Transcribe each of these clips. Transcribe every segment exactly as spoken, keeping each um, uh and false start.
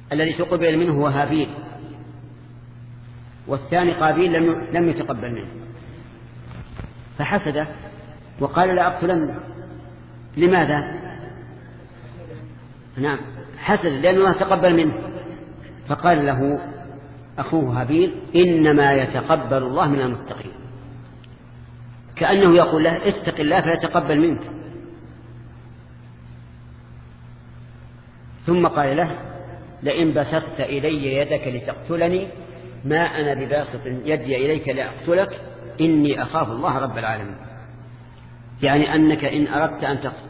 الذي تقبل منه هو هابيل، والثاني قابيل لم لم يتقبل منه، فحسده وقال لا أقتلنه. لماذا؟ نعم، حسد لأن الله تقبل منه. فقال له أخوه هابيل إنما يتقبل الله من المتقين، كأنه يقول له اتق الله فيتقبل منك. ثم قال له لئن بسطت إلي يدك لتقتلني ما أنا بباسط يدي إليك لأقتلك إني أخاف الله رب العالمين، يعني أنك إن أردت أن تقتل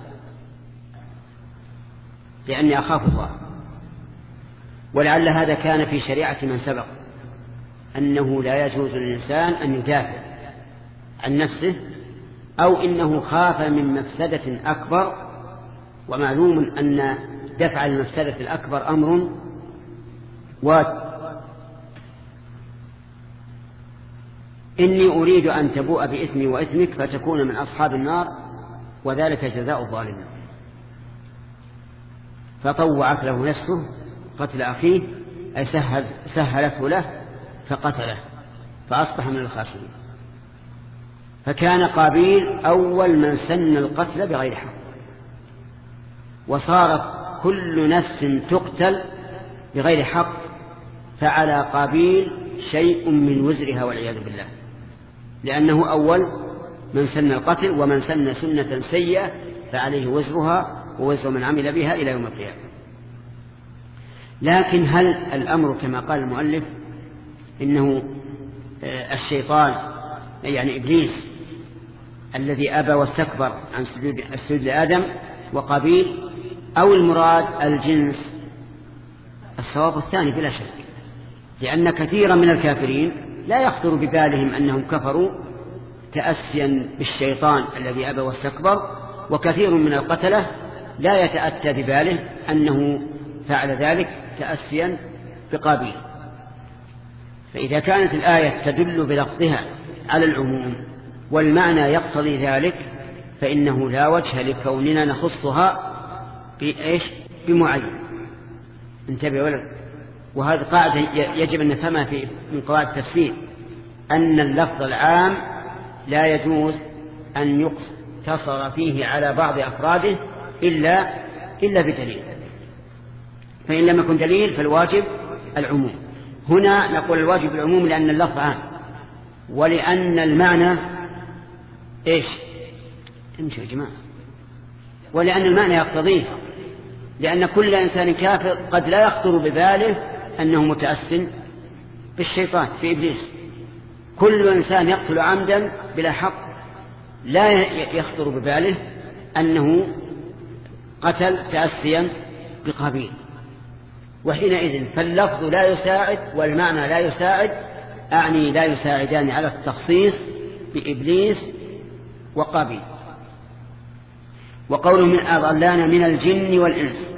لأني أخاف الله. ولعل هذا كان في شريعة من سبق، أنه لا يجوز للإنسان أن يدافع عن نفسه، أو إنه خاف من مفسدة أكبر، ومعلوم أن دفع المفسدة الأكبر أمر واجب. إني أريد أن تبوء بإثمي وإثمك فتكون من أصحاب النار وذلك جزاء الظالمين. فطوعت له نفسه قتل أخيه، أي سهل سهلته له فقتله فأصبح من الخاسرين. فكان قابيل أول من سن القتل بغير حق، وصارت كل نفس تقتل بغير حق فعلى قابيل شيء من وزرها والعياذ بالله، لأنه أول من سن القتل، ومن سن سنة سيئة فعليه وزرها ووزر من عمل بها إلى يوم القيامة. لكن هل الأمر كما قال المؤلف إنه الشيطان يعني إبليس الذي أبى واستكبر عن السجود لآدم وقابيل، أو المراد الجنس؟ الصواب الثاني بلا شك، لأن كثيرا من الكافرين لا يخطر ببالهم أنهم كفروا تأسيا بالشيطان الذي أبى واستكبر، وكثير من القتلة لا يتأتى بباله أنه فعل ذلك تأسيا بقابيل. فإذا كانت الآية تدل بلفظها على العموم والمعنى يقتضي ذلك، فإنه لا وجه لكوننا نخصها بإيش بمعين. انتبه ولد، وهذه قاعدة يجب أن نفهمها في من قواعد التفسير، أن اللفظ العام لا يجوز أن يقتصر فيه على بعض أفراده إلا إلا بدليل، فإن لم يكن دليل فالواجب العموم. هنا نقول الواجب العموم لأن اللفظ عام، ولأن المعنى إيش امشوا يا جماعة، ولأن المعنى يقتضيه، لأن كل إنسان كافر قد لا يخطر بباله أنه متأسن بالشيطان في إبليس. كل إنسان يقتل عمدا بلا حق لا يخطر بباله أنه قتل تأسيا بقابيل. وحينئذ فاللفظ لا يساعد والمعنى لا يساعد، أعني لا يساعدان على التخصيص بإبليس وقابيل. وقوله من أضلانا من الجن والإنس،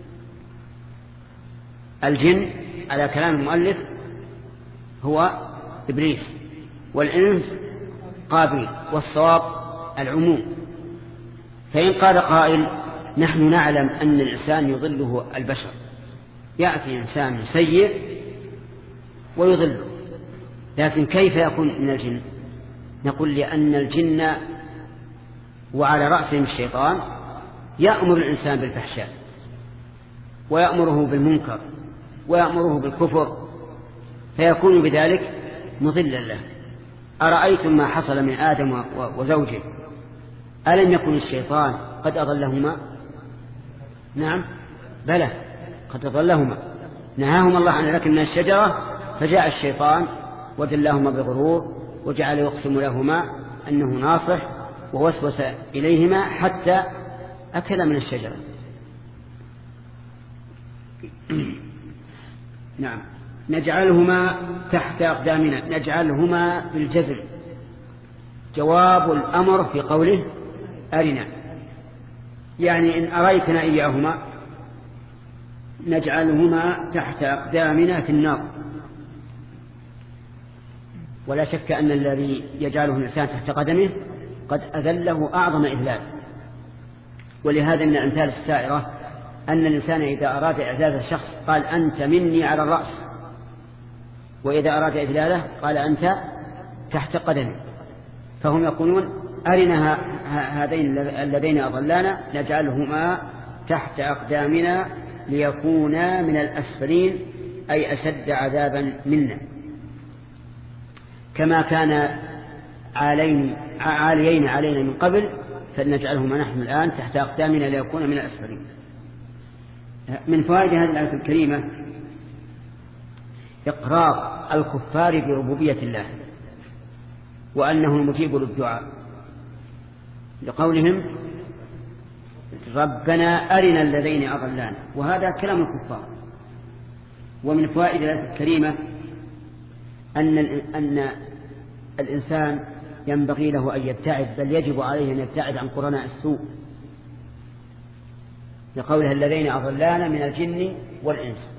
الجن على كلام المؤلف هو إبليس، والإنس قابيل، والصواب العموم. فإن قال قائل نحن نعلم أن الإنسان يضله البشر، يأتي إنسان سيء ويضله، لكن كيف يكون من الجن؟ نقول لأن الجن وعلى رأسهم الشيطان يأمر الإنسان بالفحشاء ويأمره بالمنكر ويأمره بالكفر، فيكون بذلك مضلا له. أرأيتم ما حصل من آدم وزوجه، ألم يكن الشيطان قد أضلهما؟ نعم بلى قد أضلهما، نهاهما الله عن الأكل من الشجرة، فجاء الشيطان ودلهما بغرور وجعل يقسم لهما أنه ناصح ووسوس إليهما حتى أكل من الشجرة. نعم نجعلهما تحت أقدامنا، نجعلهما بالجزر، جواب الأمر في قوله أرنا، يعني إن أريتنا إياهما نجعلهما تحت أقدامنا في النار. ولا شك أن الذي يجعله الإنسان تحت قدمه قد أذله أعظم إذلال. ولهذا من الأمثال السائرة أن الإنسان إذا أراد إعزاز الشخص قال أنت مني على الرأس، وإذا أراد إذلاله قال أنت تحت قدمي. فهم يقولون أرنا هذين اللذين أضلانا نجعلهما تحت أقدامنا ليكونا من الأسفلين، أي أشد عذابا منا، كما كان عالين عاليين علينا من قبل فلنجعلهما نحن الآن تحت أقدامنا ليكونا من الأسفلين. من فوائد هذه الآية الكريمة إقرار الكفار بربوبية الله وأنه المجيب للدعاء، لقولهم ربنا أرنا الذين أضلانا، وهذا كلام الكفار. ومن فوائد الآية الكريمة أن أن الإنسان ينبغي له أن يبتعد، بل يجب عليه أن يبتعد عن قرناء السوء، لقولها الذين أضلانا من الجن والإنس.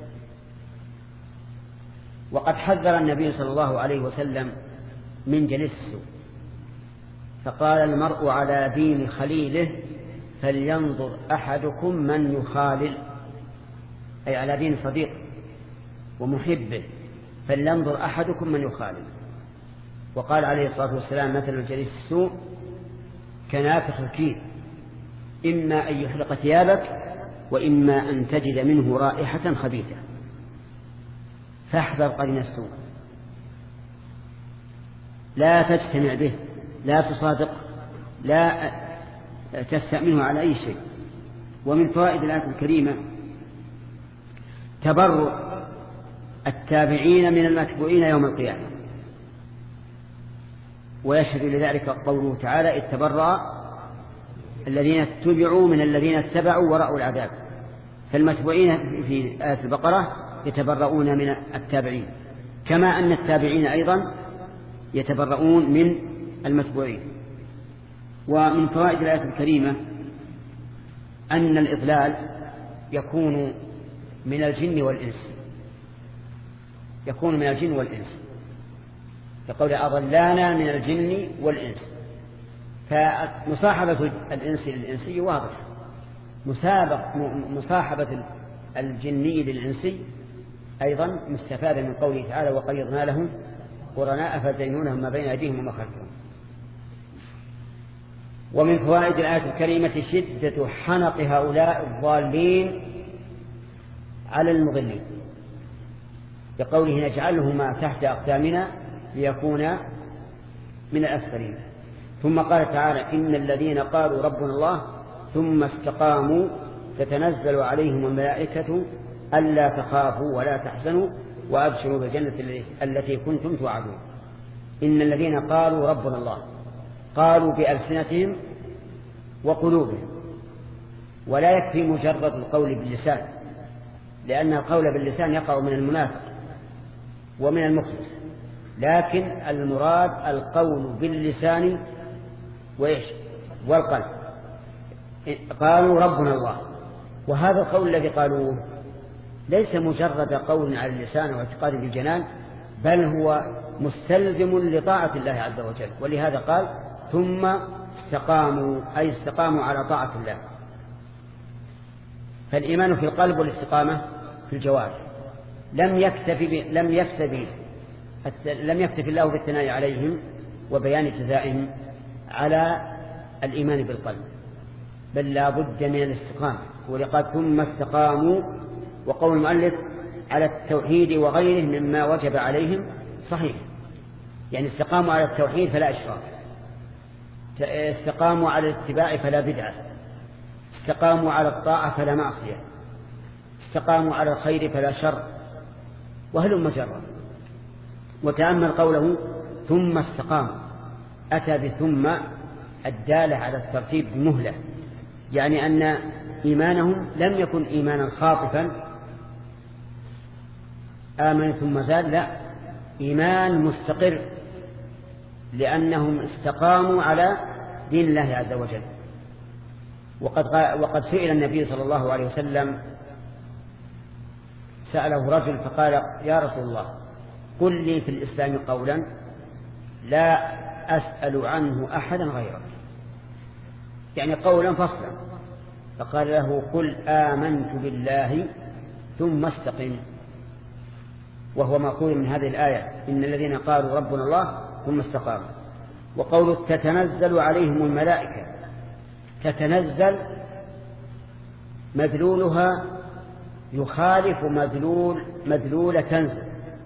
وقد حذر النبي صلى الله عليه وسلم من جليس السوء، فقال المرء على دين خليله فلينظر أحدكم من يخالل، أي على دين صديق ومحبه، فلينظر أحدكم من يخالل. وقال عليه الصلاة والسلام مثل الجليس السوء كنافخ الكير، إما أن يحرق ثيابك وإما أن تجد منه رائحة خبيثة. فاحذر قرين السوء، لا تجتمع به، لا تصادق، لا تستأمنه على أي شيء. ومن فوائد الآية الكريمة تبرؤ التابعين من المتبوعين يوم القيامة، ويشهد لذلك قوله تعالى إذ تبرأ الذين اتبعوا من الذين اتبعوا ورأوا العذاب. فالمتبوعين في آية البقرة يتبرؤون من التابعين، كما أن التابعين أيضا يتبرؤون من المتبوعين. ومن فوائد الآية الكريمة أن الإضلال يكون من الجن والإنس، يكون من الجن والإنس، يقول أضلانا من الجن والإنس. فمصاحبة الإنس للإنسي واضح، مصاحبة الجني للإنسي أيضا مستفادة من قوله تعالى وقيضنا لهم قرناء فزينونهم ما بين أيديهم وما خلفهم. ومن فوائد الآية الكريمة شدة حنق هؤلاء الضالين على المضلين، بقوله نجعلهما تحت أقدامنا ليكونا من الأسفلين. ثم قال تعالى إن الذين قالوا ربنا الله ثم استقاموا تتنزل عليهم الملائكة ألا تخافوا ولا تحزنوا وأبشروا بالجنة التي كنتم توعدون. إن الذين قالوا ربنا الله، قالوا بألسنتهم وقلوبهم، ولا يكفي مجرد القول باللسان، لأن القول باللسان يقع من المنافق ومن المخلص، لكن المراد القول باللسان وإيش والقلب. قالوا ربنا الله، وهذا القول الذي قالوه ليس مجرد قول على اللسان واعتقاد بالجنان، بل هو مستلزم لطاعة الله عز وجل. ولهذا قال ثم استقاموا، أي استقاموا على طاعة الله. فالإيمان في القلب والاستقامة في الجوارح. لم يكتفي لم يكتفي لم يكتفي الله بالثناء عليهم وبيان جزائهم على الإيمان بالقلب، بل لا بد من الاستقامة. ولقد ثم استقاموا، وقول المؤلف على التوحيد وغيره مما وجب عليهم صحيح، يعني استقاموا على التوحيد فلا إشراك، استقاموا على الاتباع فلا بدعة، استقاموا على الطاعة فلا معصية، استقاموا على الخير فلا شر، وهلم جرا. وتأمل قوله ثم استقاموا، أتى بثم الدالة على الترتيب بمهلة، يعني أن إيمانهم لم يكن إيمانا خاطفا آمن ثم زاد، لا، إيمان مستقر، لأنهم استقاموا على دين الله عز وجل. وقد, وقد سئل النبي صلى الله عليه وسلم، سأله رجل فقال يا رسول الله قل لي في الإسلام قولا لا أسأل عنه أحدا غيرك، يعني قولا فصلا فقال له قل آمنت بالله ثم استقم، وهو مأخوذ من هذه الآية إن الذين قالوا ربنا الله ثم استقاموا. وقوله تتنزل عليهم الملائكة، تتنزل مدلولها يخالف مدلول مدلول تنزل،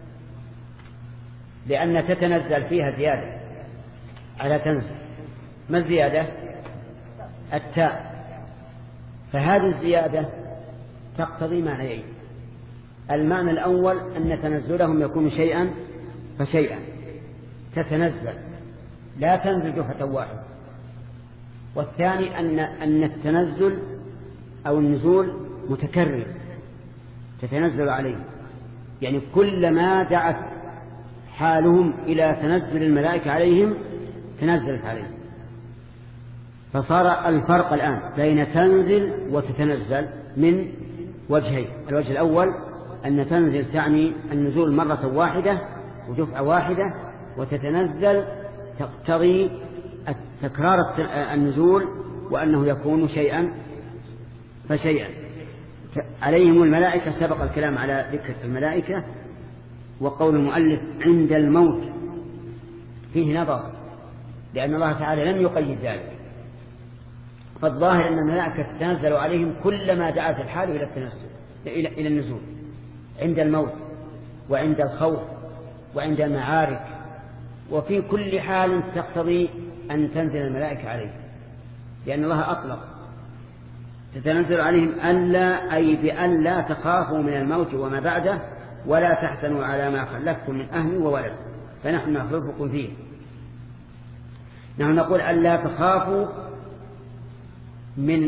لأن تتنزل فيها زيادة على تنزل. ما الزيادة؟ التاء. فهذه الزيادة تقتضي معنيين: المعنى الأول أن تنزلهم يكون شيئا فشيئا، تتنزل لا تنزل دفعة واحدة. والثاني أن أن التنزل أو النزول متكرر، تتنزل عليهم، يعني كلما دعت حالهم إلى تنزل الملائكة عليهم تنزلت عليهم. فصار الفرق الآن بين تنزل وتتنزل من وجهين: الوجه الأول أن تنزل تعني النزول مرة واحدة ودفعة واحدة، وتتنزل تقتضي تكرار النزول وأنه يكون شيئا فشيئا. عليهم الملائكة سبق الكلام على ذكر الملائكة. وقول المؤلف عند الموت فيه نظر، لأن الله تعالى لم يقيد ذلك، فالظاهر أن الملائكة تتنزل عليهم كلما دعت الحال إلى التنزل إلى النزول، عند الموت وعند الخوف وعند المعارك، وفي كل حال تقتضي أن تنزل الملائكة عليهم، لأن الله أطلق تتنزل عليهم ألا أي بأن لا تخافوا من الموت وما بعده ولا تحزنوا على ما خلفتم من أهل وولد فنحن نخلفكم فيه. نحن نقول ألا تخافوا من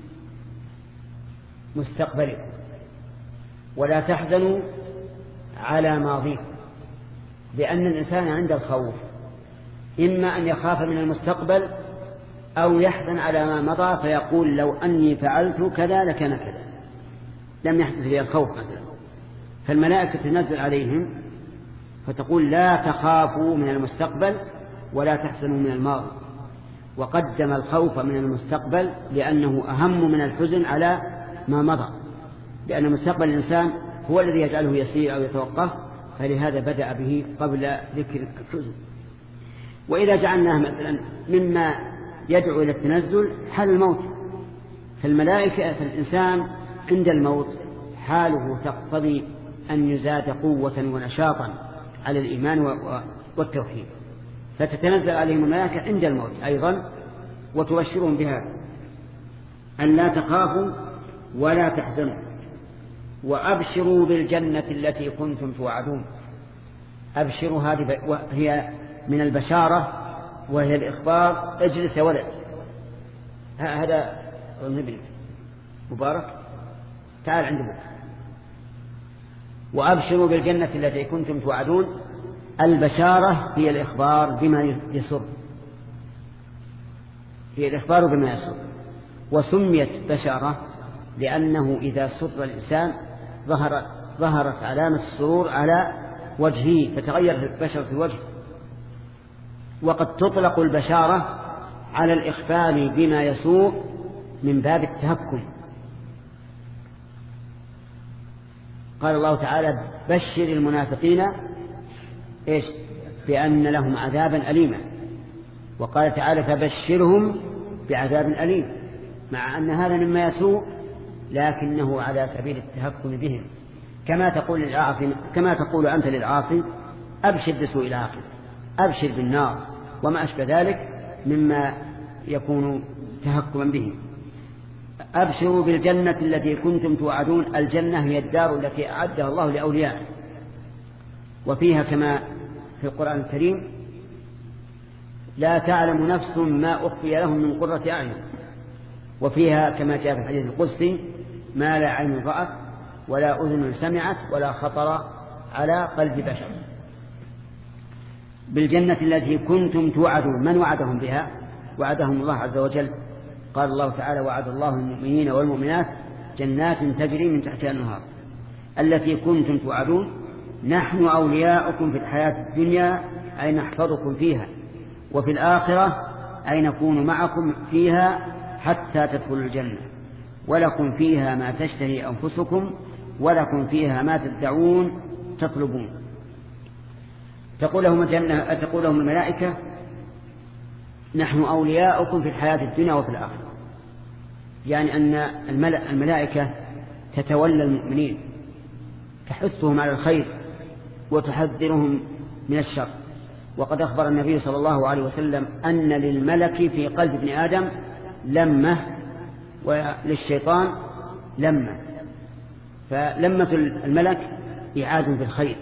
مستقبلكم ولا تحزنوا على ماضيكم، لأن الإنسان عند الخوف إما أن يخاف من المستقبل أو يحزن على ما مضى فيقول لو أني فعلت كذا لكان كذا، لم يحدث لي الخوف مثلا. فالملائكة تنزل عليهم فتقول لا تخافوا من المستقبل ولا تحزنوا من الماضي، وقدم الخوف من المستقبل لأنه أهم من الحزن على ما مضى، لأن مستقبل الإنسان هو الذي يجعله يسير أو يتوقف، فلهذا بدأ به قبل ذكر الحزن. وإذا جعلناه مثلا مما يدعو إلى التنزل حال الموت، فالملائكة فالإنسان عند الموت حاله تقتضي أن يزاد قوة ونشاطا على الإيمان والتوحيد، فتتنزل عليهم الملائكة عند الموت أيضا وتبشرهم بها أن لا تخافوا ولا تحزنوا وأبشروا بالجنة التي كنتم توعدون. أبشروا هذه هي من البشارة وهي الإخبار. اجلس يا ولد، هذا ابنك مبارك، تعال عند ابوك. وأبشروا بالجنة التي كنتم توعدون. البشارة هي الإخبار بما يسر، هي الإخبار بما يسر. وسميت بشارة لأنه إذا سر الإنسان ظهر ظهرت علامة السرور على وجهه فتغير البشر في الوجه. وقد تطلق البشارة على الإخبار بما يسوء من باب التهكم. قال الله تعالى بشر المنافقين إيش؟ بأن لهم عذابا أليما. وقال تعالى فبشرهم بعذاب أليم، مع أن هذا مما يسوء لكنه على سبيل التهكم بهم، كما تقول للعاصي كما تقول أنت للعاصي أبشر بسوء العاقبة، أبشر بالنار وما أشبه ذلك مما يكون تهكما به. أبشروا بالجنة التي كنتم توعدون. الجنة هي الدار التي أعدها الله لأوليائه، وفيها كما في القرآن الكريم لا تعلم نفس ما أخفي لهم من قرة أعين. وفيها كما جاء في الحديث القدسي ما لا عين رأت ولا أذن سمعت ولا خطر على قلب بشر. بالجنة التي كنتم توعدون. من وعدهم بها؟ وعدهم الله عز وجل. قال الله تعالى وعد الله المؤمنين والمؤمنات جنات تجري من تحتها الأنهار التي كنتم توعدون نحن أولياؤكم في الحياة الدنيا أي نحفظكم فيها، وفي الآخرة أي نكون معكم فيها حتى تدخلوا الجنة. ولكم فيها ما تشتهي أنفسكم ولكم فيها ما تدعون تطلبون. تقول لهم الجنة، تقول لهم الملائكة نحن أولياؤكم في الحياة الدنيا وفي الآخرة، يعني أن الملائكة تتولى المؤمنين، تحثهم على الخير وتحذرهم من الشر. وقد أخبر النبي صلى الله عليه وسلم أن للملك في قلب ابن آدم لمة وللشيطان لمة، فلمة الملك إعادة بالخير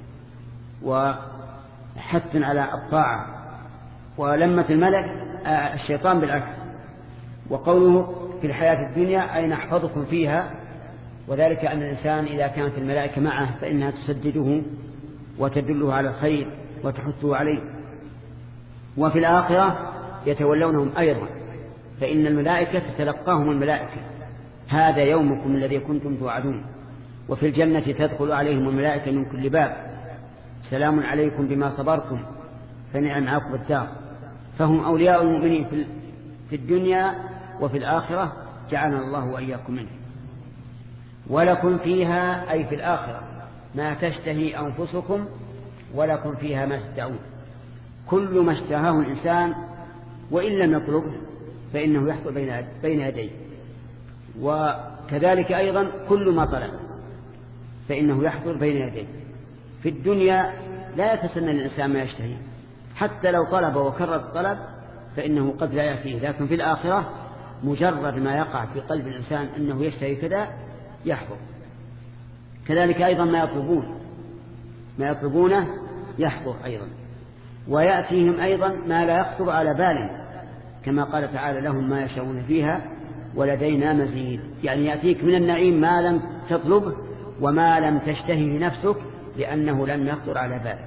وحث على الطاعة، ولمة الملك الشيطان بالعكس. وقوله في الحياة الدنيا أي نحفظكم فيها، وذلك أن الإنسان إذا كانت الملائكة معه فإنها تسدده وتدله على الخير وتحثه عليه. وفي الآخرة يتولونهم أيضا، فإن الملائكة تتلقاهم الملائكة هذا يومكم الذي كنتم توعدون. وفي الجنة تدخل عليهم الملائكة من كل باب سلام عليكم بما صبرتم فنعم عقب الدار. فهم أولياء المؤمنين في الدنيا وفي الآخرة، جعلنا الله وإياكم منه. ولكم فيها أي في الآخرة ما تشتهي أنفسكم ولكم فيها ما تدعون. كل ما اشتهاه الإنسان وإن لم يطلبه فإنه يحصل بين يديه، وكذلك أيضا كل ما طلب فإنه يحصل بين يديه. في الدنيا لا يتسنى الإنسان ما يشتهي، حتى لو طلب وكرر الطلب فإنه قد لا يأتيه، لكن في الآخرة مجرد ما يقع في قلب الإنسان أنه يشتهي كذا يحصل. كذلك أيضا ما يطلبون ما يطلبونه يحصل أيضا. ويأتيهم أيضا ما لا يخطر على بال، كما قال تعالى لهم ما يشاءون فيها ولدينا مزيد، يعني يأتيك من النعيم ما لم تطلبه وما لم تشتهي نفسك لأنه لم يخطر على بالك.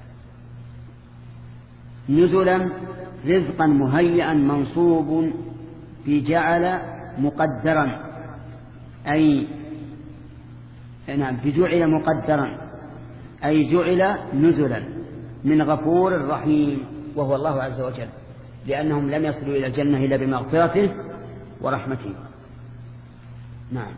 نزلا رزقا مهيئا منصوب بجعل مقدرا، أي نعم بجعل مقدرا أي جعل نزلا من غفور رحيم وهو الله عز وجل، لأنهم لم يصلوا إلى الجنة إلا بمغفرته ورحمته. نعم.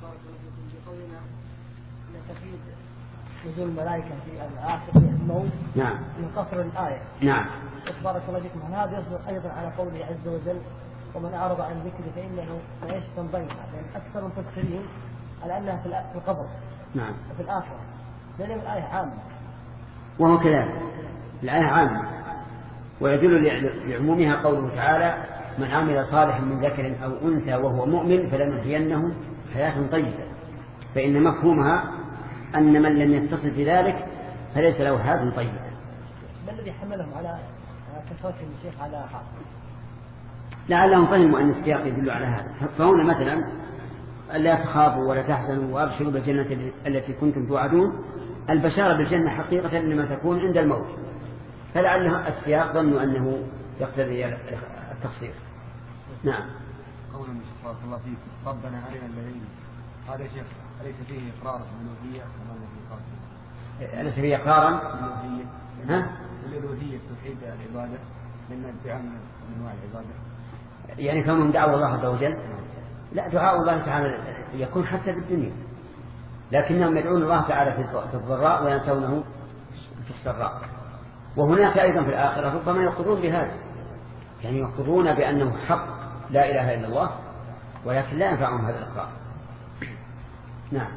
نزول الملائكة في الآخر في الموت نعم من قصر الآية. نعم. بارك الله فيكم. هذا يصدق أيضا على قوله عز وجل ومن أعرض عن ذكري فإنه معيشة ضنكا، لأن أكثر المفسرين على أنها في القبر نعم وفي الآخرة، لأن الآية عامة. وهو كذلك الآية عامة، ويدل لعمومها قوله تعالى من عمل صالحا من ذكر أو أنثى وهو مؤمن فلنحيينه حياة طيبة، فإن مفهومها أن من لم يتصل بذلك فليس له حياة طيبة. ما الذي حملهم على كثرتهم الشيخ على حق؟ لعلهم فهموا أن السياق يدل على هذا. فهنا مثلا لا تخافوا ولا تحزنوا وأبشروا بالجنة التي كنتم توعدون، البشارة بالجنة حقيقة لما تكون عند الموت، فلعله السياق ظنوا أنه يقتضي التخصيص. نعم. قول بارك الله فيك ربنا أرنا الذين، هذا شيخ أليس فيه إقرار بالألوهية كما الذي قال؟ أليس فيه إقرارا بالألوهية؟ ها؟ بالألوهية توحيد العبادة لأن الدعاء من أنواع العبادة. يعني كونهم دعوا الله عز وجل؟ لا، دعاء الله تعالى يكون حتى بالدنيا، لكنهم يدعون الله تعالى في الضراء وينسونه في السراء. وهناك أيضا في الآخرة ربما يقرون بهذا، يعني يقرون بأنه حق لا إله إلا الله، ولكن لا ينفعهم هذا الإقرار. نعم.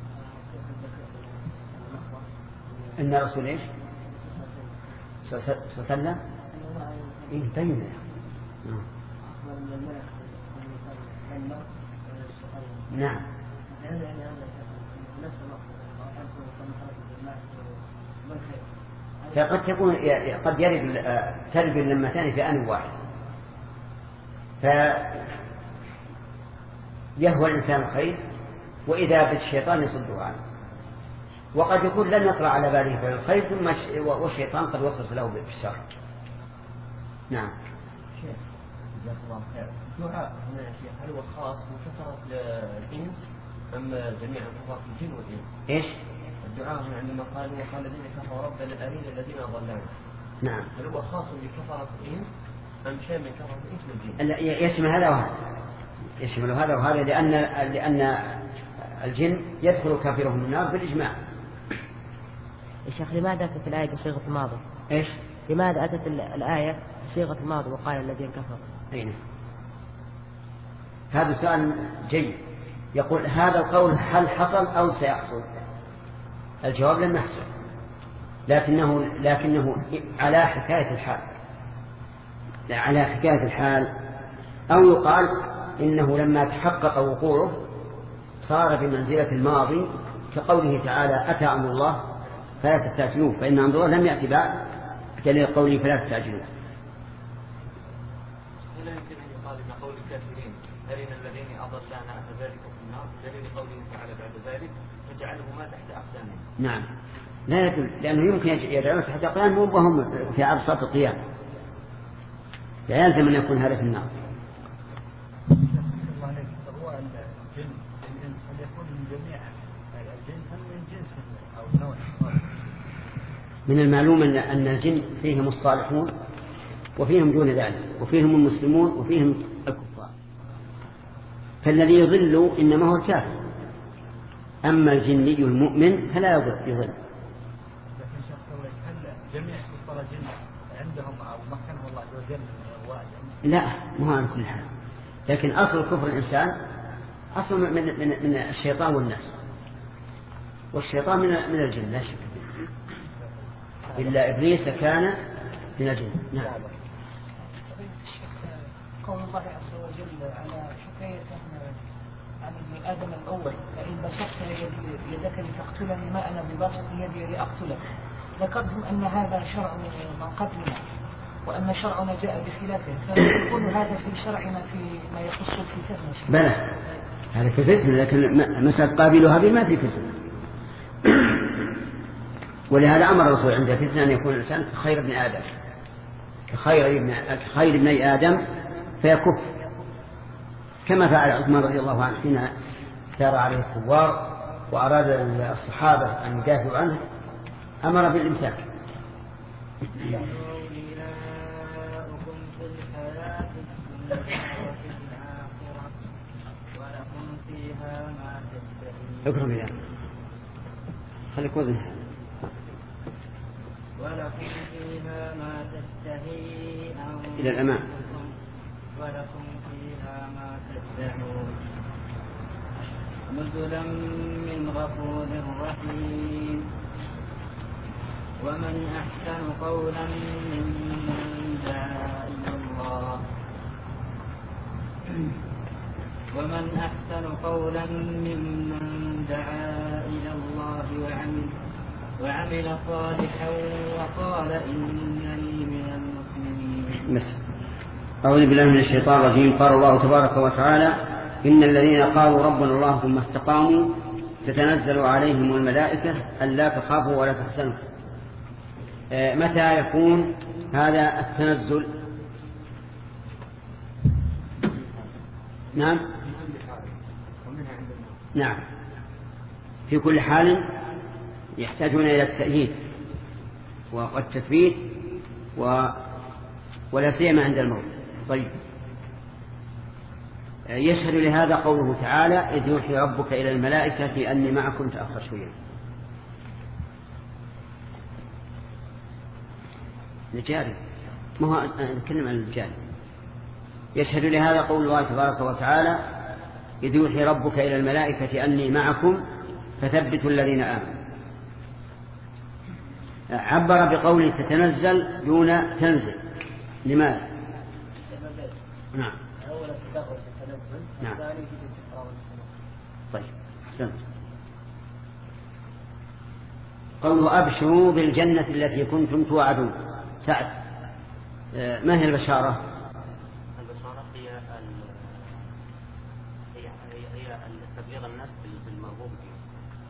إن رسول إيش صلى الله عليه وسلم إيه بينه. نعم. فقد تكون قد يرد ترد اللمتان في آن واحد، فيهوى الإنسان الخير وإذا بالشيطان يصده عنه، وقد يكون لم يطرأ على باله فعل الخير ثم والشيطان قد وصف له بالشر. نعم. شيخ جزاك الله خير. الدعاء هنا يا شيخ هل هو خاص بكثرة الإنس أم جميع كفرة الجن والإنس؟ إيش؟ الدعاء هنا عندما قال وقال الذين كفروا ربنا أرنا الذين أضلانا. نعم. هل هو خاص بكفرة الإنس أم شيء من كفرة الإنس والجن؟ يشمل هذا وهذا، يشمل هذا وهذا، لأن لأن الجن يدخل كافرهم النار بالإجماع. يا شيخ لماذا أتت الآية بصيغة الماضي؟ إيش؟ لماذا أتت الآية بصيغة الماضي وقال الذين كفروا؟ أين؟ هذا سؤال جيد. يقول هذا القول هل حصل أو سيحصل؟ الجواب لم يحصل، لكنه لكنه على حكاية الحال، على حكاية الحال، أو يقال إنه لما تحقق وقوعه صار بمنزلة الماضي، كقوله تعالى أتى أمر الله فلا تستعجلوه، فإن أمر الله لم يأتي بعد، كدليل قوله فلا تستعجلوه. ولا يمكن أن يقال إن قول الكافرين أرنا الذين أضلانا ذلك في النار دليل قوله تعالى بعد ذلك فجعلهما تحت أقدامهم. نعم لا يدل، لأنه يمكن يجعلون تحت أقدامهم وهم في عرصات القيامة، لا يلزم أن يكون هذا في النار. من المعلوم أن الجن فيهم الصالحون وفيهم دون ذلك، وفيهم المسلمون وفيهم الكفار، فالذي يضل إنما هو الكافر، أما الجني المؤمن فلا يضل. لكن شخص الله هل جميع كفار الجن عندهم أو مكنه الله عز وجل من لا، مو على كل حال، لكن أصل كفر الإنسان أصل من, من, من الشيطان والناس، والشيطان من, من الجن لا شك، إلا إبليس كان من الجن. نعم. قول الله عز وجل على حكاية عن ابن آدم الأول فإن بسطت يدك لتقتلني ما أنا بباسط يدي لأقتلك، ذكرتم أن هذا شرع من قبلنا وأن شرعنا جاء بخلافه، فيكون هذا في شرعنا فيما يخص الفتنة. بلى هذا في فتنة، لكن مسألة قابل هذه ما في فتنة. ولهذا أمر الرسول عند فتنة أن يكون الإنسان كخير ابن آدم، كخير ابن كخير ابني آدم فيكف، كما فعل عثمان رضي الله عنه حين سار عليه الثوار وأراد الصحابة أن يدافعوا عنه أمر بالإمساك. اكرم يا خليك وزن. ولكم فيها ما تشتهي أنفسكم إلى الأمام. ولكم فيها ما تدعون نزلا من غفور رحيم. ومن أحسن قولا ممن دعا إلى الله ومن أحسن قولا ممن دعا إلى الله وعمل وعمل صالحا وقال إنني من المسلمين. بس. أعوذ بالله من الشيطان الرجيم. قال الله تبارك وتعالى إن الذين قالوا ربنا الله ثم استقاموا تتنزل عليهم الملائكة ألا تخافوا ولا تحزنوا. آه متى يكون هذا التنزل؟ نعم نعم في كل حال يحتاجون إلى التأييد والتثبيت و... ولا سيما عند الموت. طيب يشهد لهذا قوله تعالى إذ يوحي ربك إلى الملائكة أني معكم تأخر شوية. الجاري ما هو نتكلم عن الجاري. يشهد لهذا قول الله تبارك وتعالى إذ يوحي ربك إلى الملائكة أني معكم فثبتوا الذين آمنوا. عبر بقوله تتنزل دون تنزل. لماذا؟ نعم أولا تدرس التنزل نعم. الثاني في التكرار والسنة. طيب أحسنت. قوله أبشروا بالجنة التي كنتم توعدون. سعد ما هي البشارة؟ البشارة هي هي هي تبليغ الناس بالمرغوب فيه.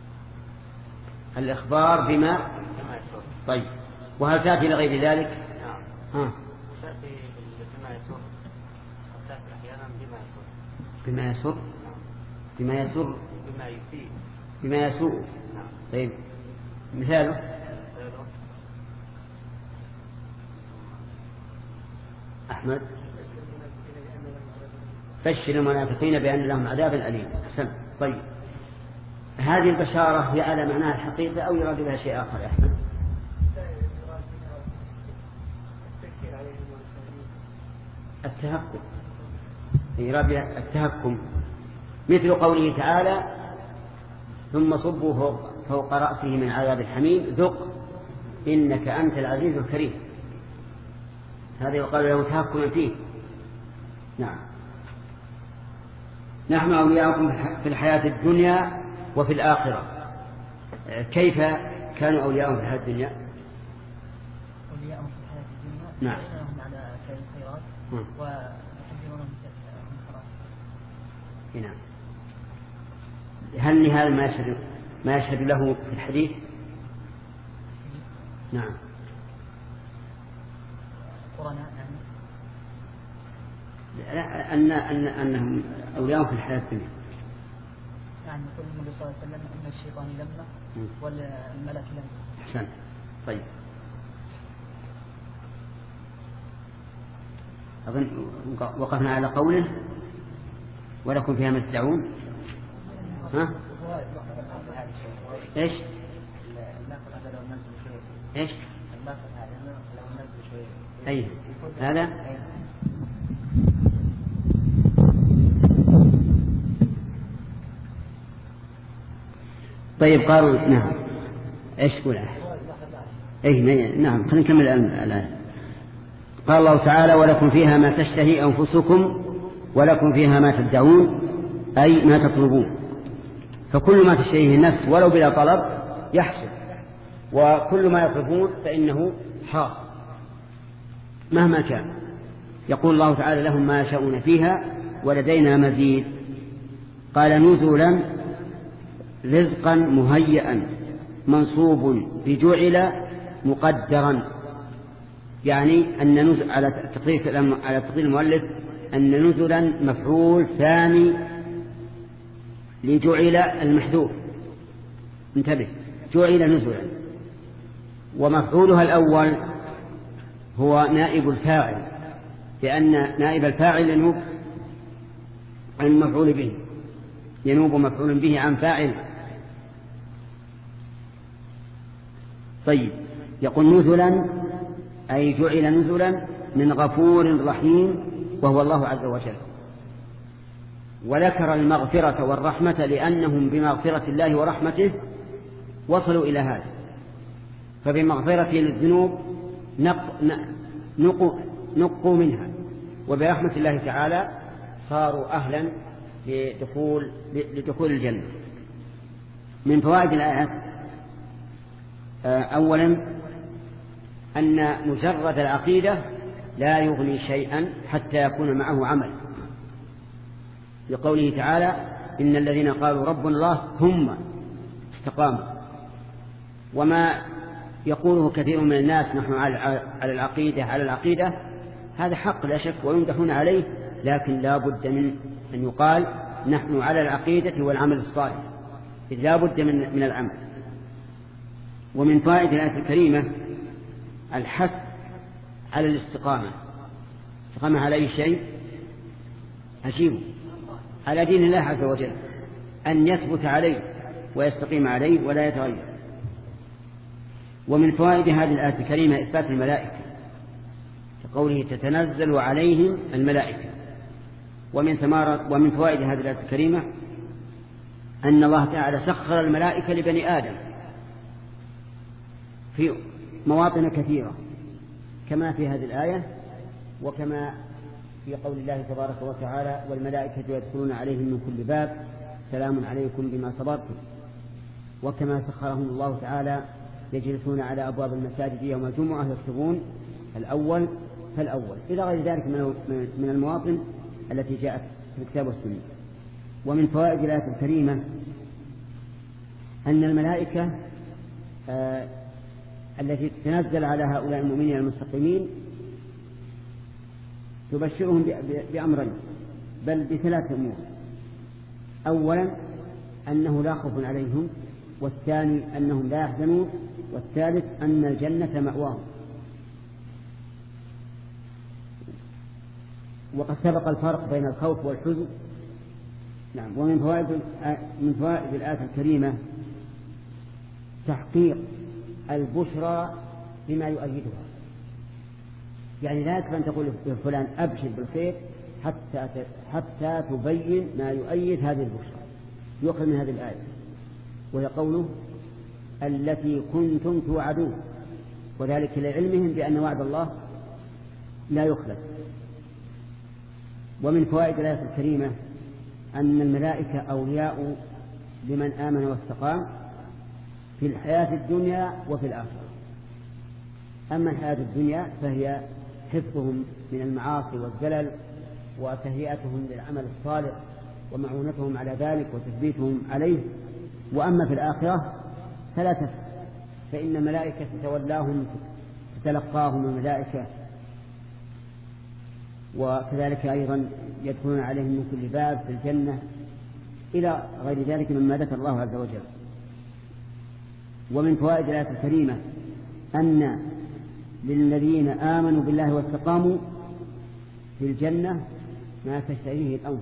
الإخبار بما بما يسر. طيب وهل تأتي لغير ذلك؟ نعم. ها. تأتي بما يسر. تأتي أحيانا بما يسر. بما يسر. بما يسر. بما يسيء. بما يسوء. نعم. طيب مثاله؟ أحمد بشر المنافقين بأن لهم عذاب أليم. أحسن. طيب هذه البشارة هي على معناها الحقيقة أو يراد بها شيء آخر يا أحمد؟ التهكم، يراد بها التهكم، مثل قوله تعالى ثم صبوا فوق, فوق رأسه من عذاب الحميم ذق إنك أنت العزيز الكريم. هذا يقال له تهكما فيه. نعم. نحن أولياؤكم في الحياة الدنيا وفي الآخرة. كيف كانوا أولياؤهم في الحياة الدنيا؟ أولياؤهم في الحياة الدنيا نعم هم على فعل الخيرات ويحذرونهم من الحرام. نعم. هل هذا ما يشهد ما يشهد له في الحديث؟ نعم. قرنا لا أن أن أنهم أولياء في الحياة الدنيا. يعني يقول النبي صلى الله عليه وسلم أن الشيطان لمه والملك لمه. أحسن. طيب أظن وقفنا على قوله ولكم فيها ما تدعون. ها؟ إيش؟ إيش؟ أي هذا؟ طيب قالوا نعم. إيش تقول؟ أي نعم. خلينا نكمل الآن. قال الله تعالى ولكم فيها ما تشتهي أنفسكم ولكم فيها ما تدعون، أي ما تطلبون. فكل ما تشتهيه النفس ولو بلا طلب يحصل، وكل ما يطلبون فإنه حاصل مهما كان. يقول الله تعالى لهم ما يشاءون فيها ولدينا مزيد. قال نزلا رزقا مهيئا منصوب بجعل مقدرا، يعني أن نزل على تقدير على تقدير المؤلف أن نزلا مفعول ثاني لجعل المحذوف. انتبه، جعل نزلا، ومفعولها الأول هو نائب الفاعل، لأن نائب الفاعل ينوب عن المفعول به، ينوب مفعول به عن فاعل. طيب يقول نزلا أي جعل نزلا من غفور رحيم وهو الله عز وجل. وذكر المغفرة والرحمة لأنهم بمغفرة الله ورحمته وصلوا إلى هذا، فبمغفرة للذنوب نقوا, نقوا منها، وبرحمة الله تعالى صاروا أهلا لدخول, لدخول الجنة. من فوائد الآيات أولا أن مجرد العقيدة لا يغني شيئا حتى يكون معه عمل، لقوله تعالى إن الذين قالوا ربنا الله ثم استقاموا. وما يقوله كثير من الناس نحن على العقيدة على العقيدة هذا حق لا شك ويمدحون عليه، لكن لا بد من أن يقال نحن على العقيدة والعمل الصالح، إذ لا بد من, من العمل. ومن فائدة الآية الكريمة الحث على الاستقامة. استقامة على أي شيء؟ أجيبه على دين الله عز وجل، أن يثبت عليه ويستقيم عليه ولا يتغير. ومن فوائد هذه الآية الكريمة إثبات الملائكة، كقوله تتنزل عليهم الملائكة. ومن ثمارة ومن فوائد هذه الآية الكريمة أن الله تعالى سخر الملائكة لبني آدم في مواطن كثيرة، كما في هذه الآية وكما في قول الله تبارك وتعالى والملائكة يدخلون عليهم من كل باب سلام عليكم بما صبرتم. وكما سخرهم الله تعالى يجلسون على أبواب المساجد يوم الجمعة يكتبون الأول فالأول إلى غير ذلك من المواطن التي جاءت في الكتاب والسنة. ومن فوائد الآية الكريمة أن الملائكة آه التي تنزل على هؤلاء المؤمنين المستقيمين تبشرهم بأمرين، بل بثلاث أمور. أولا أنه لا خوف عليهم، والثاني أنهم لا يحزنون، والثالث أن الجنة مأواهم. وقد سبق الفرق بين الخوف والحزن. نعم. ومن فوائد من فوائد الآية الكريمة تحقيق البشرى بما يؤيدها. يعني لا يكفي أن تقول لفلان أبشر بالخير حتى حتى تبين ما يؤيد هذه البشرى. يؤخذ من هذه الآية وهي قوله التي كنتم توعدون، وذلك لعلمهم بأن وعد الله لا يخلف. ومن فوائد الآية الكريمة أن الملائكة أولياء لمن آمن واستقام في الحياة الدنيا وفي الآخرة. أما الحياة الدنيا فهي حفظهم من المعاصي والزلل وتهيئتهم للعمل الصالح ومعونتهم على ذلك وتثبيتهم عليه. وأما في الآخرة فلا تفعل، فإن ملائكة تتولاهم تتلقاهم الملائكة، وكذلك أيضا يدخلون عليهم من كل باب في الجنة إلى غير ذلك مما ذكر الله عز وجل. ومن فوائد الآية الكريمة أن للذين آمنوا بالله واستقاموا في الجنة ما تشتهيه الأنفس.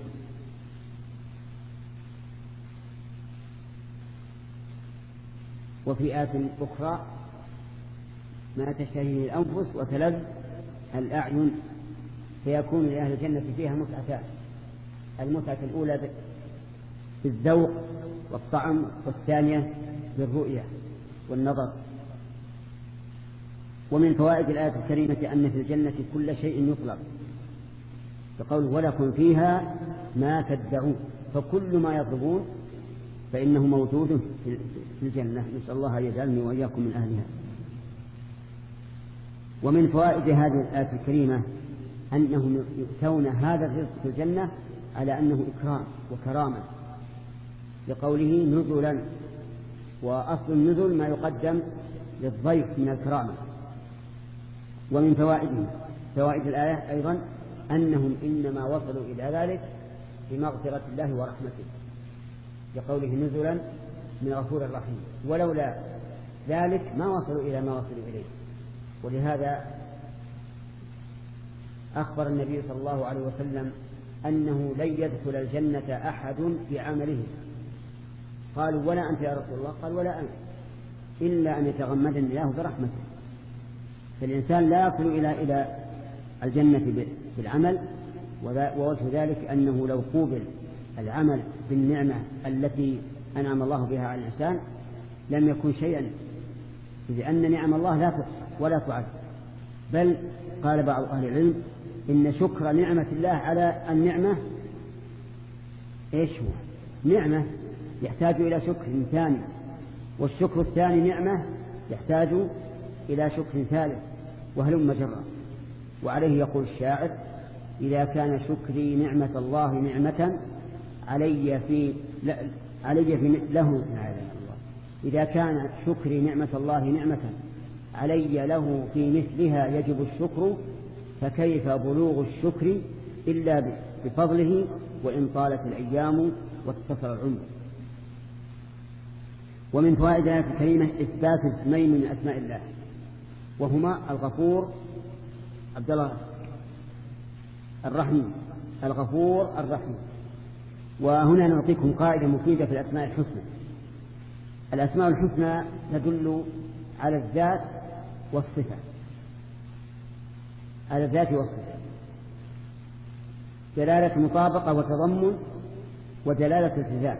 وفي آية أخرى ما تشتهيه الأنفس وتلذ الأعين، فيكون لأهل الجنة فيها متعتان: المتعة الأولى بالذوق والطعم، والثانية بالرؤية والنظر. ومن فوائد الآية الكريمة أن في الجنة كل شيء يطلب، فقوله ولكم فيها ما تدعون، فكل ما يطلبون فإنه موجود في الجنة. نسأل الله أن يجعلني وإياكم من أهلها. ومن فوائد هذه الآية الكريمة أنهم يؤتون هذا الرزق في الجنة على أنه إكرام وكرامة، لقوله نزلا، وأصل النزل ما يقدم للضيف من الكرامة. ومن فوائده فوائد الآية أيضا أنهم إنما وصلوا إلى ذلك بمغفرة الله ورحمته، لقوله نزلا من غفور رحيم، ولولا ذلك ما وصلوا إلى ما وصلوا إليه. ولهذا أخبر النبي صلى الله عليه وسلم أنه لن يدخل الجنة أحد بعمله. قالوا ولا أنت يا رسول الله؟ قال ولا أنت، إلا أن يتغمدني الله برحمته. فالإنسان لا يصل إلى إلى الجنة بالعمل، ووجه ذلك أنه لو قوبل العمل بالنعمة التي أنعم الله بها على الإنسان لم يكن شيئا، لأن نعم الله لا تحصى ولا تعد. بل قال بعض أهل العلم إن شكر نعمة الله على النعمة إيش هو؟ نعمة يحتاج إلى شكر ثاني، والشكر الثاني نعمة يحتاج إلى شكر ثالث، وهلم جرا. وعليه يقول الشاعر إذا كان شكري نعمة الله نعمة علي في لا علي في له إذا كان شكري نعمة الله نعمة علي له في مثلها يجب الشكر، فكيف بلوغ الشكر إلا بفضله وإن طالت الأيام واتصل العمر. ومن فوائد الآية الكريمة إثبات اسمين من أسماء الله، وهما الغفور عبد الله الرحيم، الغفور الرحيم. وهنا نعطيكم قاعدة مفيدة في الأسماء الحسنى. الأسماء الحسنى تدل على الذات والصفة، على الذات والصفة، دلالة مطابقة وتضمن ودلالة التزام.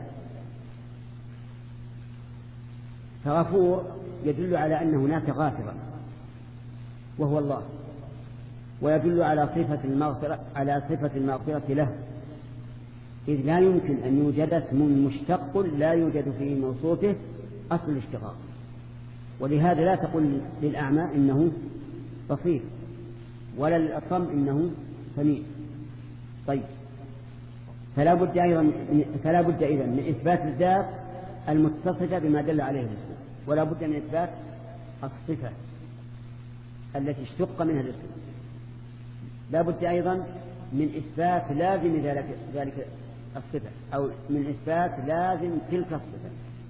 فغفور يدل على أن هناك غافرا وهو الله، ويدل على صفة المغفرة على صفة المغفرة له، إذ لا يمكن أن يوجد اسم مشتق لا يوجد في موصوفه أصل الاشتقاق. ولهذا لا تقل للأعمى إنه بصير، ولا للأصم إنه سميع. طيب، فلا بد أيضا فلا بد إذن من إثبات الذات المتصفة بما دل عليه الاسم، ولا بد من إثبات الصفة التي اشتق منها الاسم. لا بد أيضا من إثبات لازم ذلك, ذلك الصفة، أو من إثبات لازم تلك الصفة،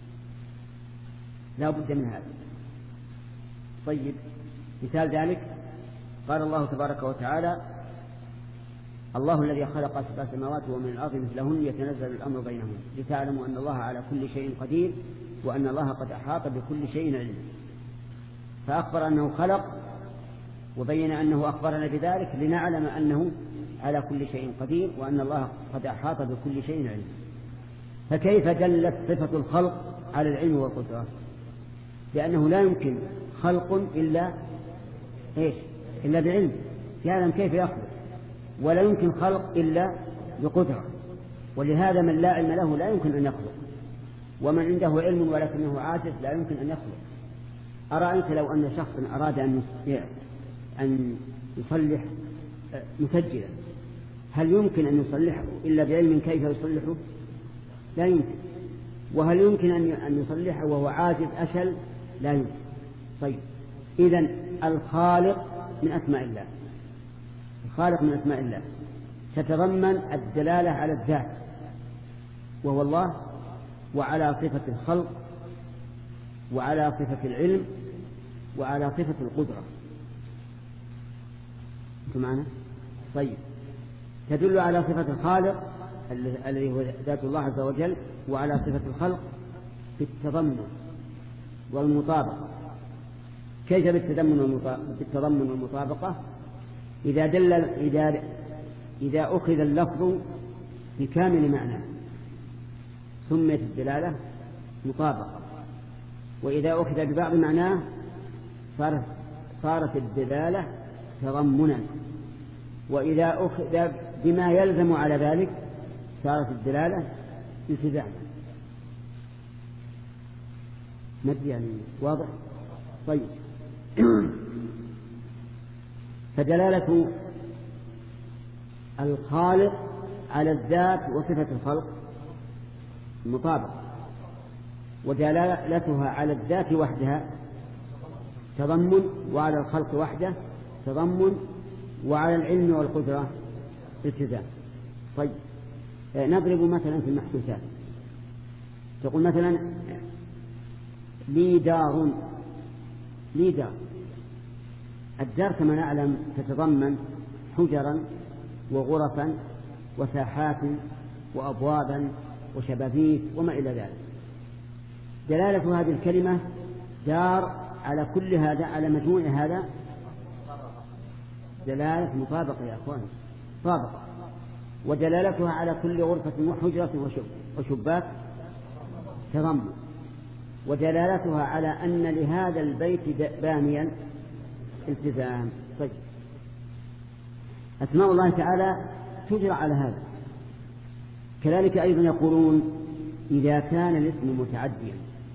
لا بد من هذا. طيب، مثال ذلك قال الله تبارك وتعالى الله الذي خلق سبع سماوات ومن الأرض مثلهن يتنزل الأمر بينهم لتعلموا أن الله على كل شيء قدير وأن الله قد أحاط بكل شيء علما. فأخبر أنه خلق وبين أنه أخبرنا بذلك لنعلم أنه على كل شيء قدير وأن الله قد أحاط بكل شيء علما. فكيف دلت صفة الخلق على العلم والقدرة؟ لأنه لا يمكن خلق إلا إيش؟ إلا بعلم، يعلم كيف يخلق، ولا يمكن خلق إلا بقدرة، ولهذا من لا علم له لا يمكن أن يخلق، ومن عنده علم ولكنه عاجز لا يمكن أن يخلق. أرأيت لو أن شخصا أراد أن أن يصلح مسجلا، هل يمكن أن يصلحه إلا بعلم كيف يصلحه؟ لا يمكن. وهل يمكن أن يصلحه وهو عاجز أشل؟ لا يمكن. طيب إذن الخالق من أسماء الله، الخالق من أسماء الله تتضمن الدلالة على الذات وهو الله، وعلى صفة الخلق، وعلى صفة العلم، وعلى صفة القدرة. أنتم معنا؟ طيب تدل على صفة الخالق الذي هو ذات الله عز وجل، وعلى صفة الخلق بالتضمن والمطابقة. كيف بالتضمن والمطابقة؟ إذا دل إذا إذا أخذ اللفظ بكامل معناه سميت الدلالة مطابقة، وإذا أخذ ببعض معناه صارت صارت الدلالة تضمنا، وإذا أخذ بما يلزم على ذلك صارت الدلالة التزاما. مدري يعني واضح؟ طيب فدلالة الخالق على الذات وصفة الخلق مطابقة، ودلالتها على الذات وحدها تضمن، وعلى الخلق وحده تضمن، وعلى العلم والقدرة التزام. طيب نضرب مثلا في المحسوسات، تقول مثلا لي دار، لي دار. الدار كما نعلم تتضمن حجرا وغرفا وساحات وأبوابا وشبابيك وما إلى ذلك. دلالة هذه الكلمة دار على كل هذا، على مجموع هذا دلالة مطابقة يا أخوان، مطابقة. ودلالتها على كل غرفة وحجرة وشباك تضمن، ودلالتها على أن لهذا البيت بانيا التزام. طيب أسماء الله تعالى تجرى على هذا. كذلك أيضا يقولون إذا كان الاسم متعديا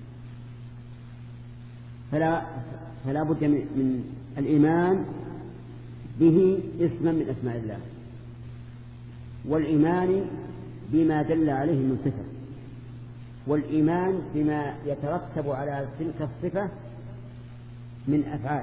فلا, فلا بد من الإيمان به اسما من أسماء الله، والإيمان بما دل عليه من صفة، والإيمان بما يترتب على تلك الصفة من أفعال.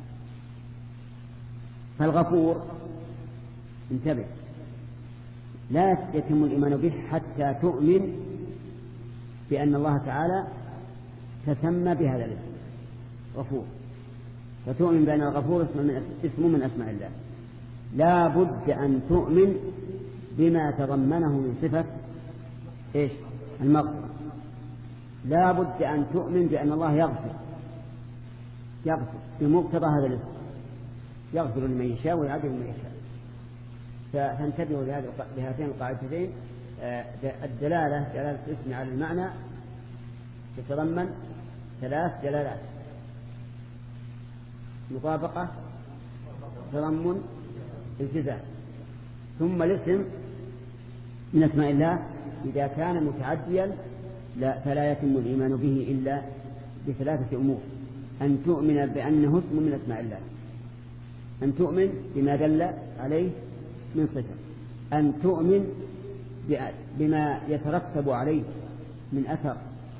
فالغفور انتبه لا يتم الإيمان به حتى تؤمن بأن الله تعالى تسمى بهذا الاسم غفور، فتؤمن بأن الغفور اسم من أسماء الله. لا بد أن تؤمن بما تضمنه من صفة إيش؟ المغفرة. لا بد أن تؤمن بأن الله يغفر، يغفر بمقتضى هذا الاسم، يغفر لمن يشاء ويعذب لمن يشاء. فانتبهوا لهاتين القاعدتين. الدلالة دلالة الاسم على المعنى تتضمن ثلاث دلالات: مطابقة، تضمن، التزام. ثم الاسم من أسماء الله إذا كان متعديا لا فلا يتم الإيمان به إلا بثلاثة أمور: أن تؤمن بأنه اسم من أسماء الله، أن تؤمن بما دل عليه من صفة، أن تؤمن بما يترتب عليه من أثر.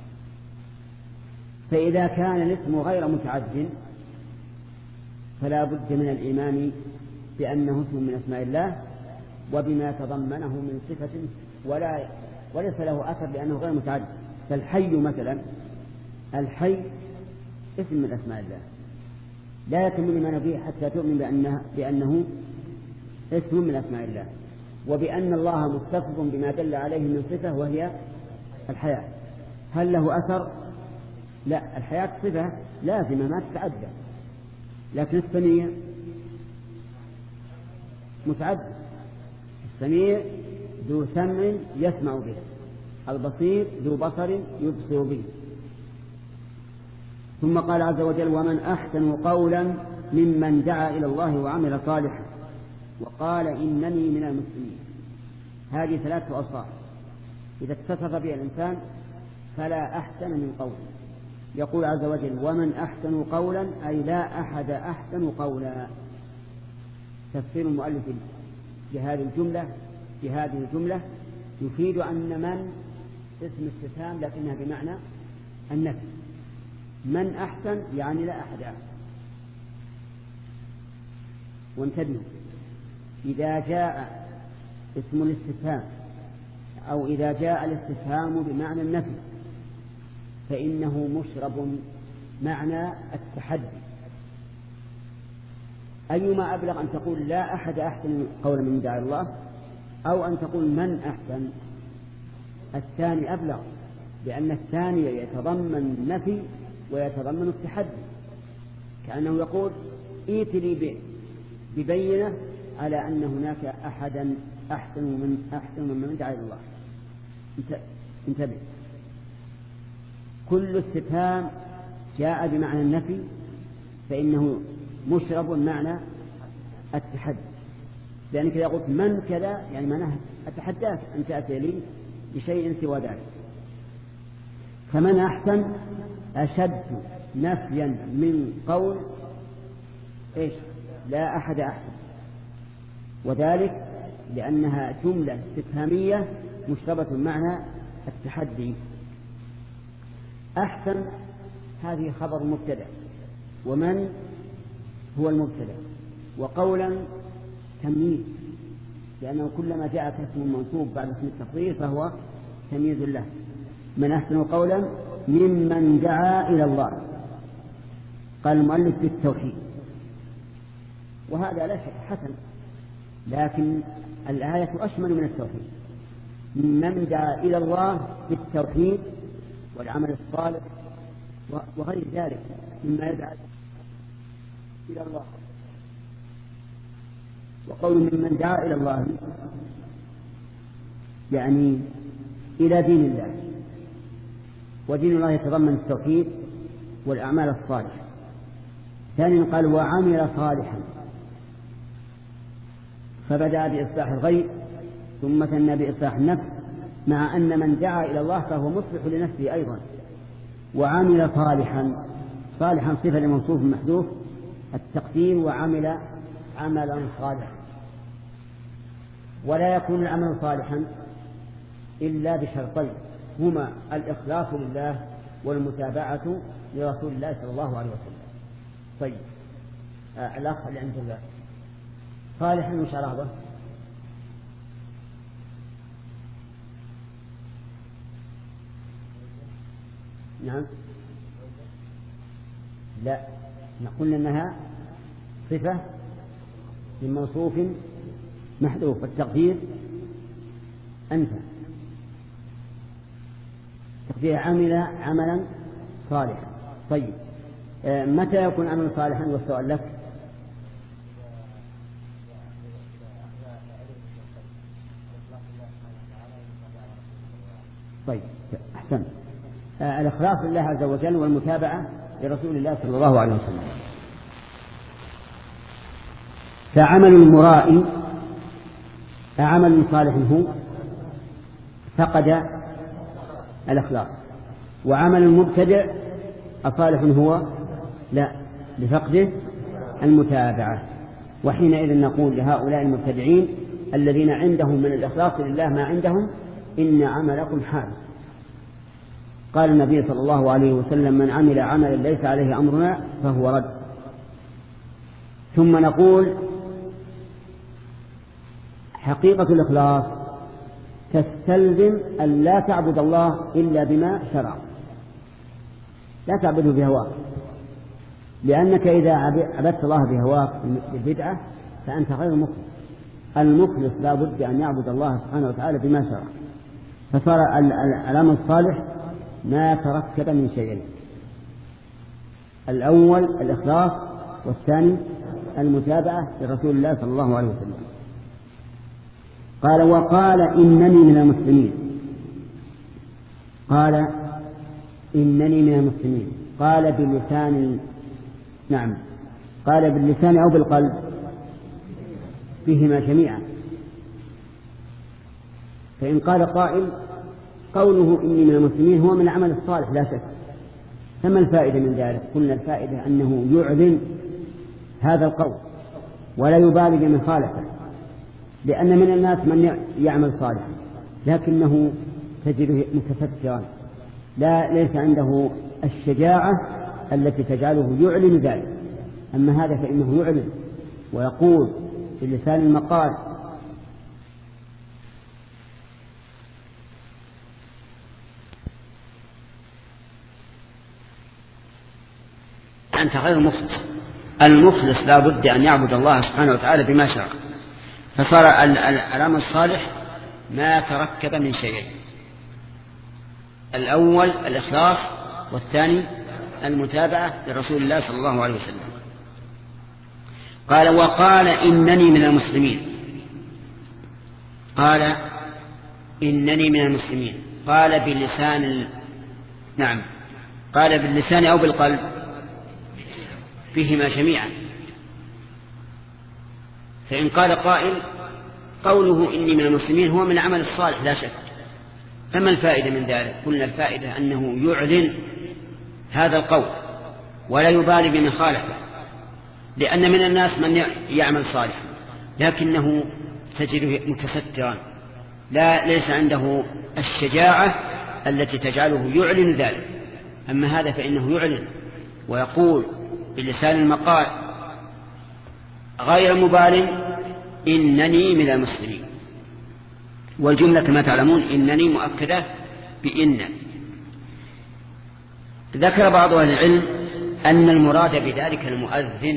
فإذا كان الاسم غير متعد فلا بد من الإيمان بأنه اسم من أسماء الله وبما تضمنه من صفة ولا وليس له أثر لأنه غير متعد. فالحي مثلا، الحي اسم من أسماء الله، لا يتم الإيمان به حتى تؤمن بأنه, بأنه اسم من أسماء الله. وبأن الله متصف بما دل عليه من صفة وهي الحياة. هل له أثر؟ لا، الحياة صفة لازمة ما تتعدى، لكن السميع متعدد. السميع ذو سمع يسمع به، البصير ذو بصر يبصر به. ثم قال عز وجل: ومن أحسن قولا ممن دعا إلى الله وعمل صالحا وقال إنني من المسلمين. هذه ثلاثة أوصاف إذا اتصف بها الإنسان فلا أحسن من قول. يقول عز وجل: ومن أحسن قولا، أي لا أحد أحسن قولا. تفسير المؤلف لهذه الجملة بهذه الجملة يفيد أن من اسم استفهام لكنها بمعنى النفي. من أحسن يعني لا أحد أحسن. وانتبهوا، إذا جاء اسم الاستفهام أو إذا جاء الاستفهام بمعنى النفي فإنه مشرب معنى التحدي. أيما أبلغ، أن تقول لا أحد أحسن قولا من دعا الله، أو أن تقول من أحسن؟ الثاني أبلغ، لأن الثاني يتضمن النفي ويتضمن التحدي، كأنه يقول: ائت لي ببينة على أن هناك أحدا أحسن من أحسن من دعا الله. انتبه، كل استفهام جاء بمعنى النفي فإنه مشرب معنى التحدي. لأنك إذا قلت من كذا يعني معناه أتحداك أن تأتي لي بشيء سوى ذلك. فمن أحسن أشد نفيا من قول إيش؟ لا أحد أحسن، وذلك لأنها جملة استفهامية مشربة معنى التحدي. أحسن هذه خبر مبتدأ، ومن هو المبتدأ، وقولا تمييز، لأنه كلما جاء اسم منصوب بعد اسم التفضيل فهو تمييز له. من أحسن قولا ممن دعا إلى الله. قال المؤلف بالتوحيد، وهذا لا شك حسن، لكن الآية أشمل من التوحيد. من دعا إلى الله بالتوحيد والعمل الصالح وغير ذلك مما يدعى إلى الله. وقول ممن دعا إلى الله يعني إلى دين الله، ودين الله يتضمن التوحيد والأعمال الصالحة. ثانيا قال: وعمل صالحا، فبدأ بإصلاح الغير ثم ثنى بإصلاح النفس، مع أن من دعا إلى الله فهو مصلح لنفسه أيضا. وعمل صالحا، صالحا صفة لموصوف محذوف التقدير، وعمل عملا صالحا. ولا يكون العمل صالحا إلا بشرطين، هما الإخلاص لله والمتابعة لرسول الله صلى الله عليه وسلم. طيب، آه الأخ اللي عند الله صالحا وش عرضه؟ نعم، لا، نقول إنها صفة من موصوف محذوف، والتقدير أنت تقدير عمل عملا صالحا. طيب، آه متى يكون عمل صالحا؟ والسؤال لك. طيب، أحسن. آه الإخلاص لله عز وجل والمتابعة لرسول الله صلى الله عليه وسلم. فعمل المرائي عمل صالح هو فقد الإخلاص، وعمل المبتدع أصالح هو لا، لفقده المتابعة. وحينئذ نقول لهؤلاء المبتدعين الذين عندهم من الإخلاص لله ما عندهم: إن عملكم حال. قال النبي صلى الله عليه وسلم: من عمل عملا ليس عليه أمرنا فهو رد. ثم نقول: حقيقة الإخلاص تستلزم أن لا تعبد الله إلا بما شرع، لا تعبده بهواك، لأنك إذا عبدت الله بهواك بالبدعة فأنت غير مخلص. المخلص لا بد أن يعبد الله سبحانه وتعالى بما شرع، فصار العمل الصالح ما تركب من شيئين: الأول الإخلاص، والثاني المتابعة لرسول الله صلى الله عليه وسلم. قال: وقال إنني من المسلمين. قال إنني من المسلمين، قال باللسان، نعم، قال باللسان أو بالقلب؟ فيهما جميعا. فإن قال قائل قوله إني من المسلمين هو من العمل الصالح لا شك، فما الفائدة من ذلك؟ قلنا الفائدة أنه يعلن هذا القول ولا يبالي بمن خالفه، لأن من الناس من يعمل صالحا لكنه تجده متفترا، لا ليس عنده الشجاعة التي تجعله يعلن ذلك. أما هذا فإنه يعلن ويقول بلسان المقال: أنت غير مخلص. المخلص لا بد أن يعبد الله سبحانه وتعالى بما شرع، فصار العمل الصالح ما تركب من شيئين: الأول الإخلاص، والثاني المتابعة لرسول الله صلى الله عليه وسلم. قال: وقال إنني من المسلمين. قال إنني من المسلمين، قال باللسان ال... نعم، قال باللسان أو بالقلب؟ فيهما جميعا. فإن قال قائل قوله إني من المسلمين هو من العمل الصالح لا شك، فما الفائدة من ذلك؟ قلنا الفائدة أنه يعلن هذا القول ولا يبالي بمن خالفه، لأن من الناس من يعمل صالحا لكنه تجده متسترا، لا ليس عنده الشجاعة التي تجعله يعلن ذلك. أما هذا فإنه يعلن ويقول بلسان المقال غير مبال: إنني من المسلمين. والجملة كما تعلمون إنني مؤكدة بإن. ذكر بعض أهل العلم أن المراد بذلك المؤذن،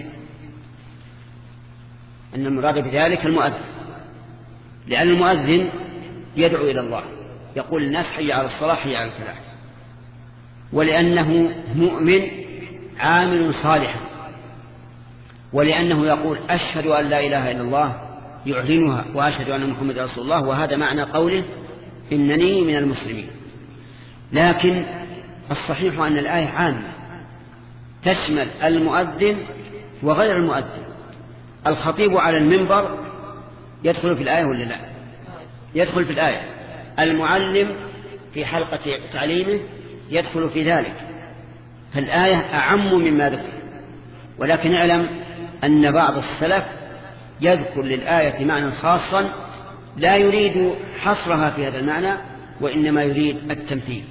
أن المراد بذلك المؤذن، لأن المؤذن يدعو إلى الله، يقول الناس حي على الصلاة حي على الفلاح، ولأنه مؤمن عامل صالحا، ولأنه يقول أشهد أن لا إله إلا الله يعلنها وأشهد أن محمد رسول الله، وهذا معنى قوله إنني من المسلمين. لكن الصحيح أن الآية عامة تشمل المؤذن وغير المؤذن. الخطيب على المنبر يدخل في الآية ولا لا؟ يدخل في الآية. المعلم في حلقة تعليمه يدخل في ذلك، فالآية أعم مما ذكر. ولكن اعلم أن بعض السلف يذكر للآية معنى خاصا لا يريد حصرها في هذا المعنى، وإنما يريد التمثيل،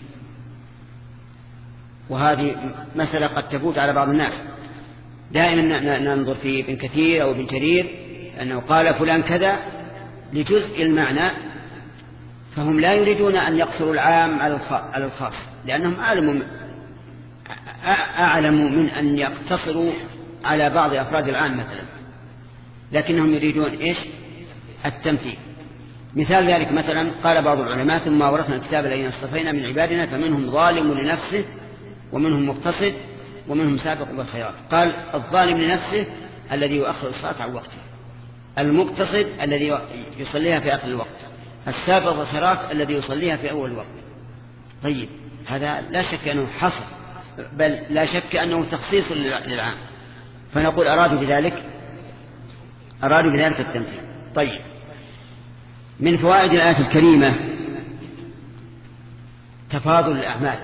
وهذه مسألة قد تفوت على بعض الناس. دائما ننظر في ابن كثير أو ابن جرير أنه قال فلان كذا لجزء المعنى، فهم لا يريدون أن يقصروا العام على الخاص، لأنهم أعلموا أعلم من أن يقتصروا على بعض أفراد العام مثلا، لكنهم يريدون إيش؟ التمثيل. مثال ذلك مثلا قال بعض العلماء: ثم ورثنا الكتاب الذين اصطفينا من عبادنا فمنهم ظالم لنفسه ومنهم مقتصد ومنهم سابق بالخيرات. قال الظالم لنفسه الذي يؤخر الصلاة عن وقته، المقتصد الذي يصليها في آخر الوقت، السابق بالخيرات الذي يصليها في أول الوقت. طيب هذا لا شك أنه حصر، بل لا شك أنه تخصيص للعام، فنقول أرادوا بذلك أرادوا بذلك التمثيل. طيب، من فوائد الآية الكريمة تفاضل الأعمال،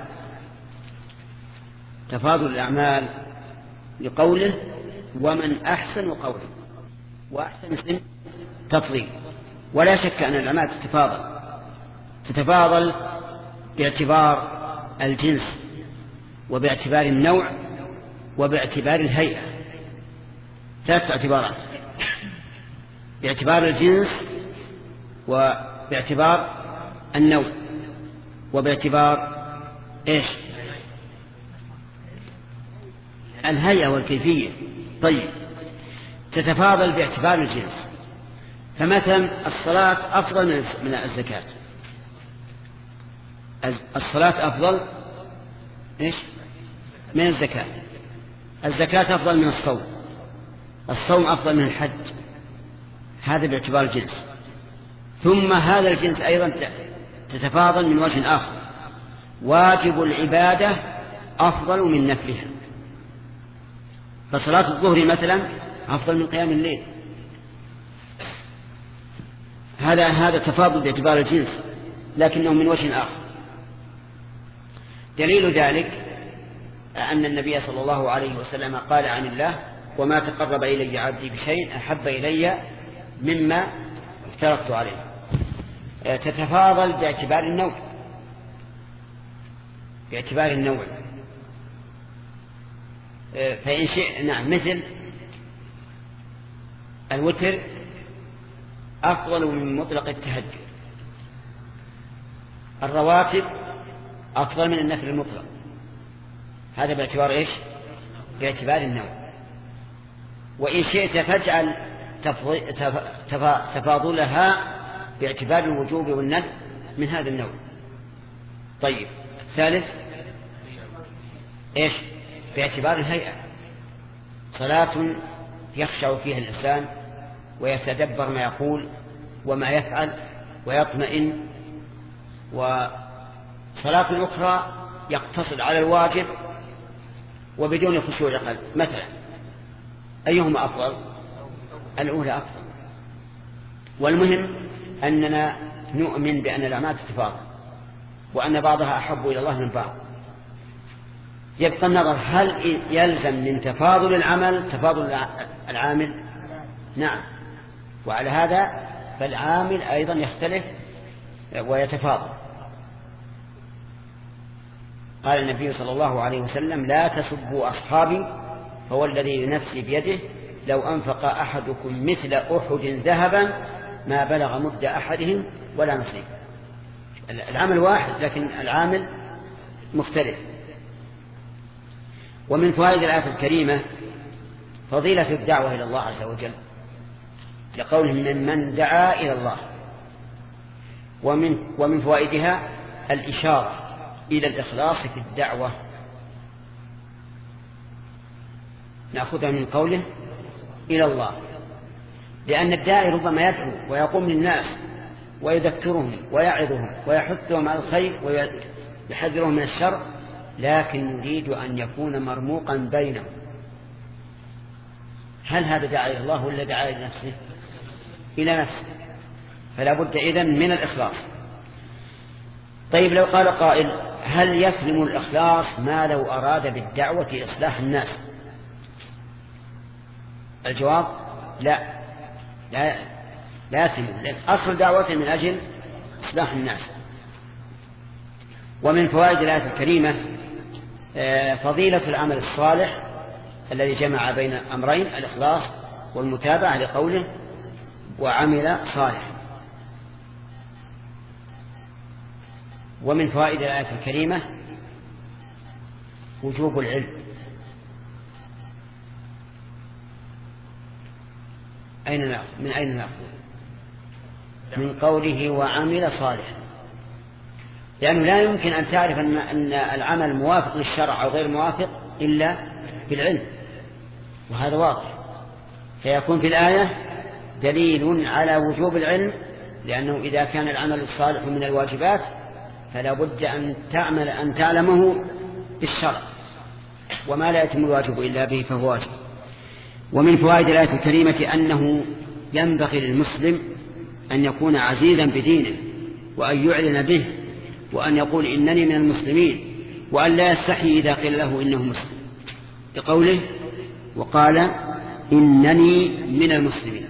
تفاضل الأعمال لقوله ومن أحسن قولا، وأحسن اسم تفضيل. ولا شك أن الأعمال تتفاضل تتفاضل باعتبار الجنس وباعتبار النوع وباعتبار الهيئة، ثلاث اعتبارات: باعتبار الجنس وباعتبار النوع وباعتبار إيش؟ الهيئة والكيفية. طيب، تتفاضل باعتبار الجنس، فمثلا الصلاة أفضل من الزكاة، الصلاة أفضل إيش؟ من الزكاة، الزكاة أفضل من الصوم، الصوم أفضل من الحج، هذا باعتبار الجنس. ثم هذا الجنس أيضا تتفاضل من وجه آخر، واجب العبادة أفضل من نفلها، فصلاة الظهر مثلا أفضل من قيام الليل، هذا هذا تفاضل باعتبار الجنس لكنه من وجه آخر. دليل ذلك أن النبي صلى الله عليه وسلم قال عن الله: وما تقرب إلي عبدي بشيء أحب إلي مما افترضت عليه. تتفاضل باعتبار النوع، باعتبار النوع فإن شئ نعم مثل الوتر أفضل من مطلق التهجد، الرواتب أفضل من النفل المطلق، هذا باعتبار إيش؟ باعتبار النوع. وإن شئت فاجعل تفاضلها باعتبار الوجوب والندب من هذا النوع. طيب الثالث إيش؟ باعتبار الهيئة، صلاة يخشع فيها الإنسان ويتدبر ما يقول وما يفعل ويطمئن، وصلاة أخرى يقتصر على الواجب وبدون خشوع قلب مثلا، أيهما أفضل؟ الأولى أفضل. والمهم أننا نؤمن بأن الأعمال تتفاضل وأن بعضها أحب إلى الله من بعض. يبقى النظر هل يلزم من تفاضل العمل تفاضل العامل؟ نعم، وعلى هذا فالعامل أيضا يختلف ويتفاضل. قال النبي صلى الله عليه وسلم: لا تسبوا أصحابي فهو الذي نفسي بيده لو أنفق أحدكم مثل أحد ذهبا ما بلغ مد أحدهم ولا نصيب. العمل واحد لكن العامل مختلف. ومن فوائد الآية الكريمة فضيلة الدعوة إلى الله عز وجل، لقوله: من من دعا إلى الله. ومن, ومن فوائدها الإشارة إلى الإخلاص في الدعوة، نأخذها من قوله إلى الله، لأن الداعي ربما يدعو ويقوم للناس ويذكرهم ويعظهم ويحثهم على الخير ويحذرهم من الشر، لكن يريد أن يكون مرموقا بينهم. هل هذا داعي إلى الله ولا داعي إلى نفسه؟ إلى نفسه، فلا بد إذن من الإخلاص. طيب لو قال قائل: هل يسلم الإخلاص ما لو أراد بالدعوة إصلاح الناس؟ الجواب: لا لا لا يسلم، لأن أصل دعوته من أجل إصلاح الناس. ومن فوائد الآية الكريمة فضيلة العمل الصالح الذي جمع بين أمرين: الإخلاص والمتابعة، لقوله: وعمل صالح. ومن فوائد الآية الكريمة وجوب العلم. أين نأخذ؟ من أين نأخذ؟ من قوله: وعمل صالحا، لأنه لا يمكن أن تعرف أن العمل موافق للشرع أو غير موافق إلا بالعلم، وهذا واضح. فيكون في الآية دليل على وجوب العلم، لأنه إذا كان العمل الصالح من الواجبات فلا بد أن تعمل أن تعلمه بالشرع، وما لا يتم الواجب إلا به فهو واجب. ومن فوائد الآية الكريمة أنه ينبغي للمسلم أن يكون عزيزا بدينه، وأن يعلن به، وأن يقول: إنني من المسلمين، وأن لا يستحي إذا قيل له إنه مسلم، لقوله: وقال: إنني من المسلمين.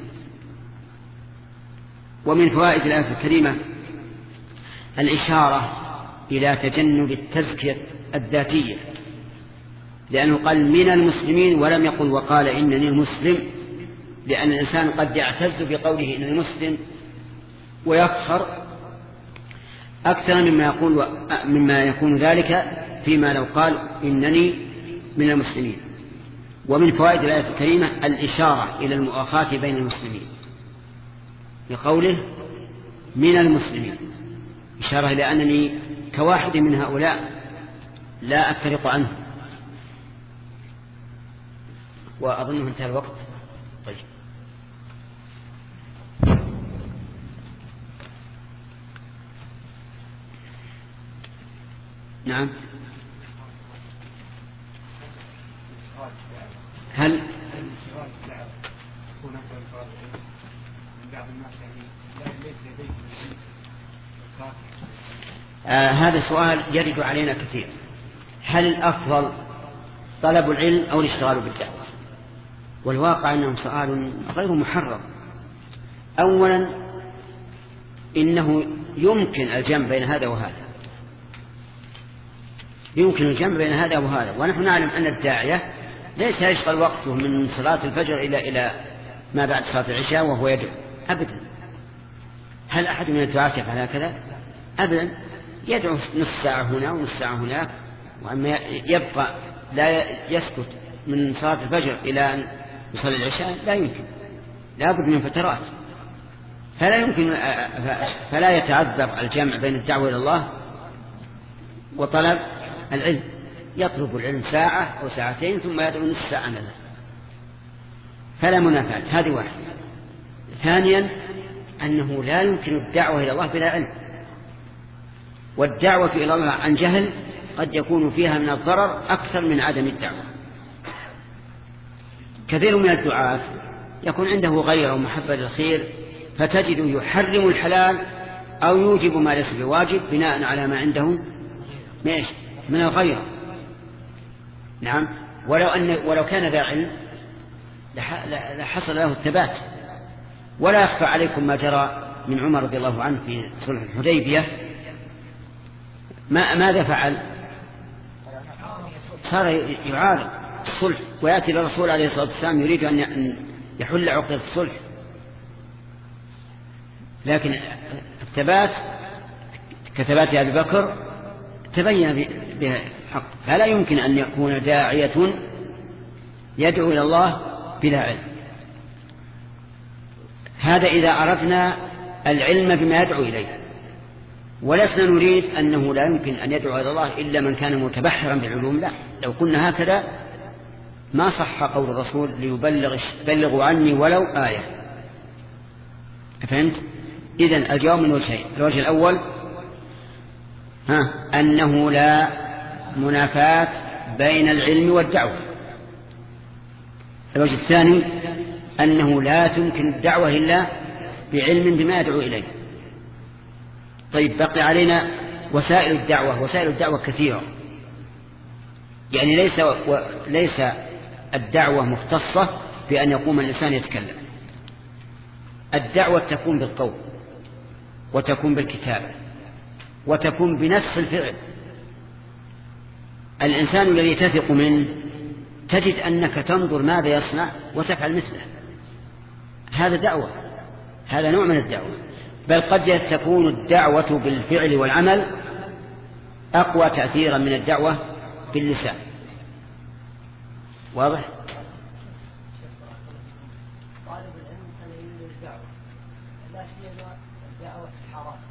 ومن فوائد الآية الكريمة الإشارة إلى تجنب التزكية الذاتية، لأنه قال من المسلمين ولم يقل وقال إنني مسلم، لأن الإنسان قد يعتز بقوله إنني مسلم ويفخر أكثر مما يقول مما يكون ذلك فيما لو قال إنني من المسلمين. ومن فوائد الآية الكريمة الإشارة إلى المؤاخاة بين المسلمين، بقوله من المسلمين، إشارة إلى أنني كواحد من هؤلاء لا أفترق عنه. وأظنه انتهى الوقت. طيب نعم. هل آه هذا سؤال يرد علينا كثير. هل الأفضل طلب العلم أو الاشتغال بالدعوة؟ والواقع أنه سؤال غير محرر. أولا إنه يمكن الجمع بين هذا وهذا، يمكن الجمع بين هذا وهذا، ونحن نعلم أن الداعية ليس يشغل وقته من صلاة الفجر إلى إلى ما بعد صلاة العشاء وهو يدعو أبدا. هل أحد من الدعاة يفعل هكذا؟ أبدا. يدعو نصف ساعة هنا ونصف ساعة هناك، وأما يبقى لا يسكت من صلاة الفجر إلى أن يصلي العشاء لا يمكن، لا بد من فترات. فلا يمكن فلا يتعذر الجمع بين الدعوة إلى الله وطلب العلم. يطلب العلم ساعة أو ساعتين ثم يدعو نصف ساعة مثلا، فلا منافاة. هذه واحدة. ثانيا أنه لا يمكن الدعوة إلى الله بلا علم، والدعوة إلى الله عن جهل قد يكون فيها من الضرر أكثر من عدم الدعوة. كثير من الدعاة يكون عنده غيرة ومحبة للخير، فتجد يحرم الحلال أو يوجب ما ليس بواجب بناء على ما عنده من الغيرة. نعم. ولو أن ولو كان ذا علم لحصل له الثبات. ولا يخفى عليكم ما جرى من عمر رضي الله عنه في صلح الحديبية. ما ماذا فعل؟ صار يعارض الصلح ويأتي للرسول عليه الصلاة والسلام يريد أن يحل عقدة الصلح، لكن الثبات كثبات أبي بكر تبين بها حق. فلا يمكن أن يكون داعية يدعو إلى الله بلا علم. هذا إذا أردنا العلم بما يدعو إليه، ولسنا نريد أنه لا يمكن أن يدعو إلى الله إلا من كان متبحرا بالعلوم. لا، لو كنا هكذا ما صح قول الرسول ليبلغ بلغوا عني ولو آية. فهمت؟ إذن الجواب من وجهين. الوجه الأول ها أنه لا منافاة بين العلم والدعوة. الوجه الثاني أنه لا تمكن الدعوة إلا بعلم بما يدعو إليه. طيب بقي علينا وسائل الدعوة. وسائل الدعوة كثيرة، يعني ليس و... ليس الدعوة مختصة بأن يقوم الإنسان يتكلم. الدعوة تكون بالقول، وتكون بالكتابة، وتكون بنفس الفعل. الإنسان الذي تثق منه تجد أنك تنظر ماذا يصنع وتفعل مثله. هذا دعوة، هذا نوع من الدعوة. بل قد تكون الدعوة بالفعل والعمل أقوى تأثيرا من الدعوة باللسان. واضح؟ طالب العلم كان يريد الدعوة، لا سيما الدعوة الحرام.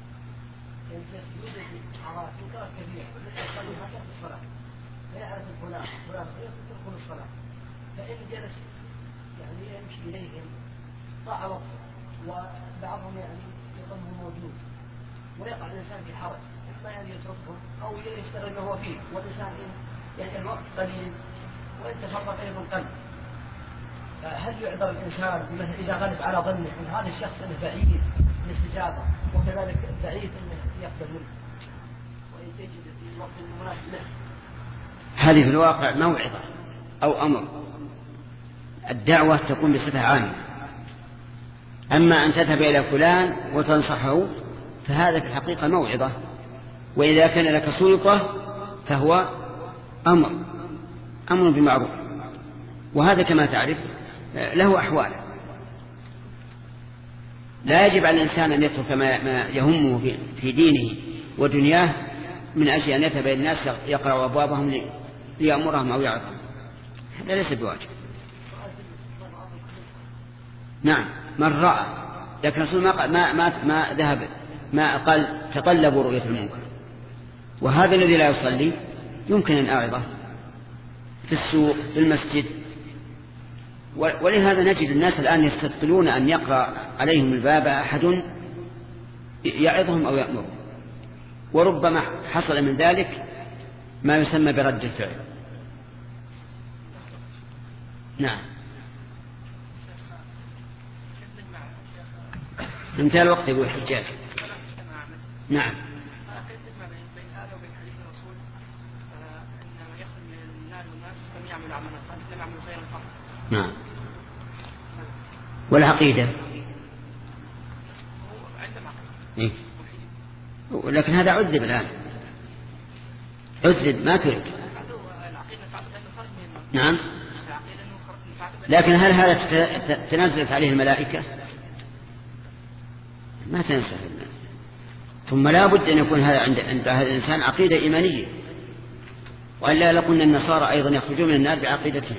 يوجد حرام منكرات كثيرة، يصلي حتى في الصلاة لا يعرف فلان فلان يتركون الصلاة، فإن جلس يعني يمشي إليهم ضاع وقته، وبعضهم يعني يظنه موجود ويقع الإنسان في حرج، ما يعني يتركهم أو يستغل ما هو فيه، والإنسان يعني الوقت قليل وإن تفرق أيضا قلب. هل يعذر الإنسان إذا غلب على ظنه أن هذا الشخص أنه بعيد من الاستجابة، وكذلك بعيد أنه يقبل منه وإن تجد في الوقت المناسب له؟ هذه في الواقع موعظة أو أمر. الدعوة تكون بصفة عامة. أما أن تذهب إلى فلان وتنصحه فهذا في الحقيقة موعظة، وإذا كان لك سلطة فهو أمر أمر بمعروف. وهذا كما تعرف له أحوال. لا يجب على الإنسان أن يترك ما يهمه في دينه ودنياه من أجل أن يذهب إلى الناس يقرأ أبوابهم ليأمرهم أو يعظهم. هذا ليس بواجب. نعم، من رأى لكن الرسول ما ما ما, ما ذهب ما قال تطلبوا رؤية المنكر. وهذا الذي لا يصلي يمكن أن أعظه في السوق في المسجد. ولهذا نجد الناس الآن يستثقلون أن يقرأ عليهم الباب أحد يعظهم أو يأمرهم، وربما حصل من ذلك ما يسمى برد الفعل. نعم. انتهى الوقت يقول الحجاج. نعم. نعم. والعقيدة إيه؟ لكن هذا عذب الآن، عذب ما ترك. نعم. لكن هل هذا تنزلت عليه الملائكة؟ ما تنزل. ثم لا بد أن يكون هذا عند عند هذا الإنسان عقيدة إيمانية، وإلا لقلنا النصارى أيضا يخرجون من النار بعقيدتهم.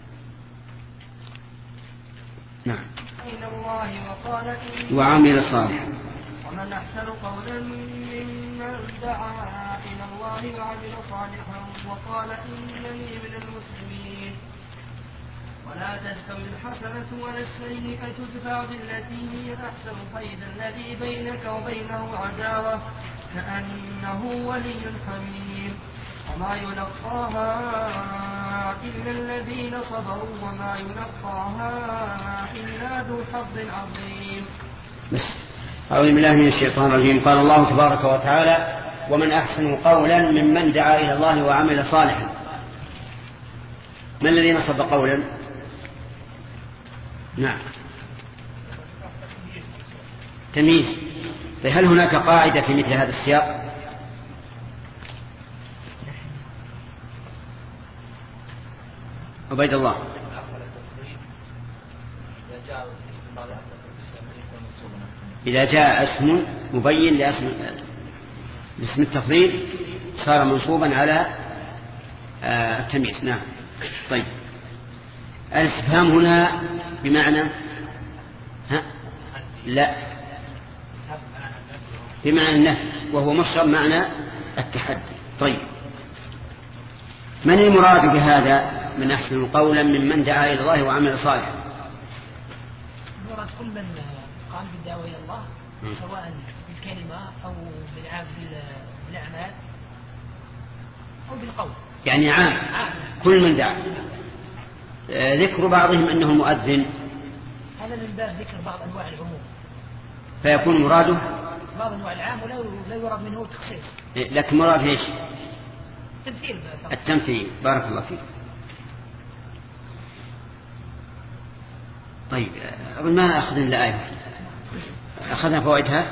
نعم. وعمل صالحا. ومن أحسن قولا ممن دعا إلى الله وعمل صالحا وقال إنني من المسلمين. ولا تستوي الحسنة ولا السيئة ادفع بالتي هي أحسن فإذا الذي بينك وبينه عداوة كأنه ولي حميم. وما يلقاها إلا الذين صبروا وما يلقاها إلا ذو حظ عظيم. أعوذ بالله من الشيطان الرجيم. قال الله تبارك وتعالى: ومن أحسن قولا ممن دعا إلى الله وعمل صالحا. من الذي نصب قولا؟ نعم، تمييز. فهل هناك قاعدة في مثل هذا السياق؟ عبيد الله. إذا جاء اسم مبين لاسم اسم التفضيل صار منصوبا على التمييز. نعم. طيب، الاستفهام هنا بمعنى ها؟ لا، بمعنى النفي، وهو مشرب معنى التحدي. طيب، من المراد بهذا من أحسن قولا ممن دعا إلى الله وعمل صالحا؟ المراد كل من قام بالدعوة إلى الله سواء بالكلمة أو بالأعمال أو بالقول، يعني عام كل من دعا. ذكر بعضهم أنه مؤذن، هذا من باب ذكر بعض أنواع العموم، فيكون مراده بعض أنواع العام ولا لا يراد منه التخصيص. لكن مراد ايش؟ التمثيل. التمثيل. بارك الله فيك. طيب، ما أخذنا الآية، أخذنا فوائدها.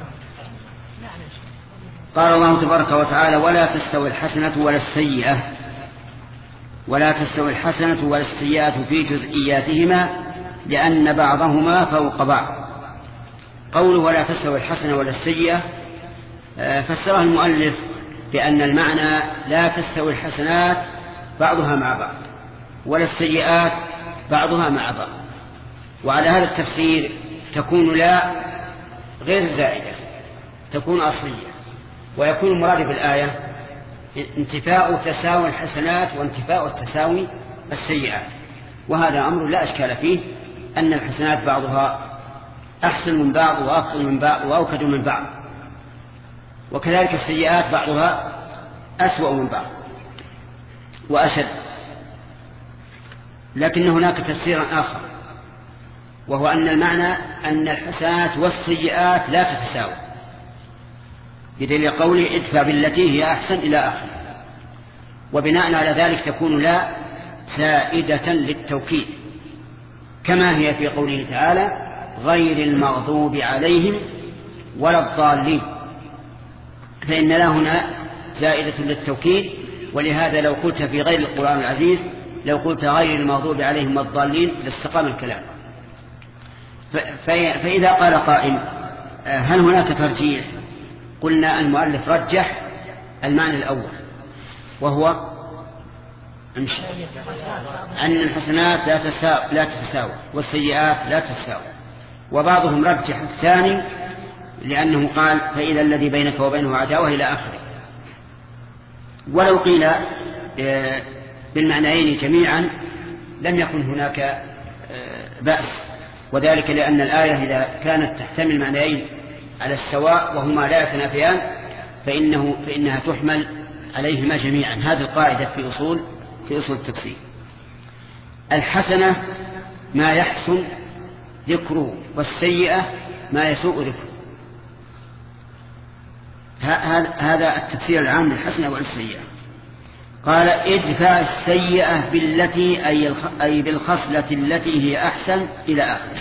قال الله تبارك وتعالى: ولا تستوي الحسنة ولا السيئة ولا تستوي الحسنة ولا السيئة في جزئياتهما لأن بعضهما فوق بعض. قوله ولا تستوي الحسنة ولا السيئة فسره المؤلف بأن المعنى لا تستوي الحسنات بعضها مع بعض ولا السيئات بعضها مع بعض. وعلى هذا التفسير تكون لا غير زائدة، تكون أصلية، ويكون المراد بالآية انتفاء تساوي الحسنات وانتفاء التساوي السيئات. وهذا أمر لا أشكال فيه، أن الحسنات بعضها أحسن من بعض وأفضل من بعض وأوكد من بعض، وكذلك السيئات بعضها أسوأ من بعض وأشد. لكن هناك تفسير آخر، وهو أن المعنى أن الحسنات والسيئات لا تتساوي، بدليل قوله ادفع بالتي هي أحسن إلى آخره. وبناء على ذلك تكون لا زائدة للتوكيد، كما هي في قوله تعالى: غير المغضوب عليهم ولا الضالين، فإن لا هنا زائدة للتوكيد. ولهذا لو قلت في غير القرآن العزيز، لو قلت غير المغضوب عليهم والضالين لاستقام الكلام. فإذا قال قائل: هل هناك ترجيح؟ قلنا المؤلف رجح المعنى الأول، وهو أن الحسنات لا تتساوي والسيئات لا تتساوي. وبعضهم رجح الثاني لأنه قال فإذا الذي بينك وبينه عداوة إلى آخره. ولو قيل بالمعنيين جميعا لم يكن هناك بأس، وذلك لأن الآية إذا كانت تحتمل معنيين على السواء وهما لا يتنافيان فإنه فإنها تحمل عليهما جميعا. هذه القاعدة في أصول في أصول التفسير. الحسنة ما يحسن ذكره، والسيئة ما يسوء ذكره. هذا التفسير العام للحسنة والسيئة. قال ادفع السيئة بالتي أي بالخصلة التي هي أحسن إلى آخره.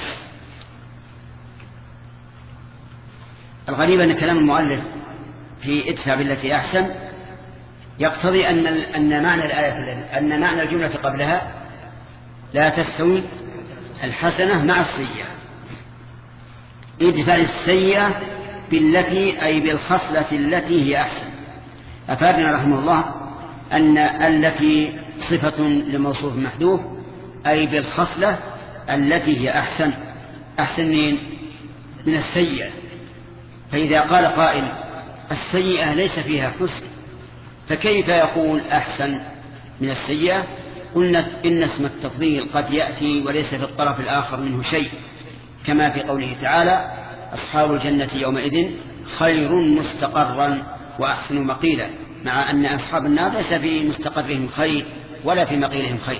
الغريب أن كلام المؤلف في ادفع بالتي أحسن يقتضي أن أن معنى الآية أن معنى الجملة قبلها لا تستوي الحسنة مع السيئة. ادفع السيئة بالتي أي بالخصلة التي هي أحسن. أفادنا رحمه الله أن التي صفة لموصوف محذوف أي بالخصلة التي هي أحسن. أحسن من من السيئة. فإذا قال قائل السيئة ليس فيها حسن فكيف يقول أحسن من السيئة؟ قلنا إن اسم التفضيل قد يأتي وليس في الطرف الآخر منه شيء، كما في قوله تعالى أصحاب الجنة يومئذ خير مستقرا وأحسن مقيلا، مع أن أصحاب النار ليس في مستقرهم خير ولا في مقيلهم خير.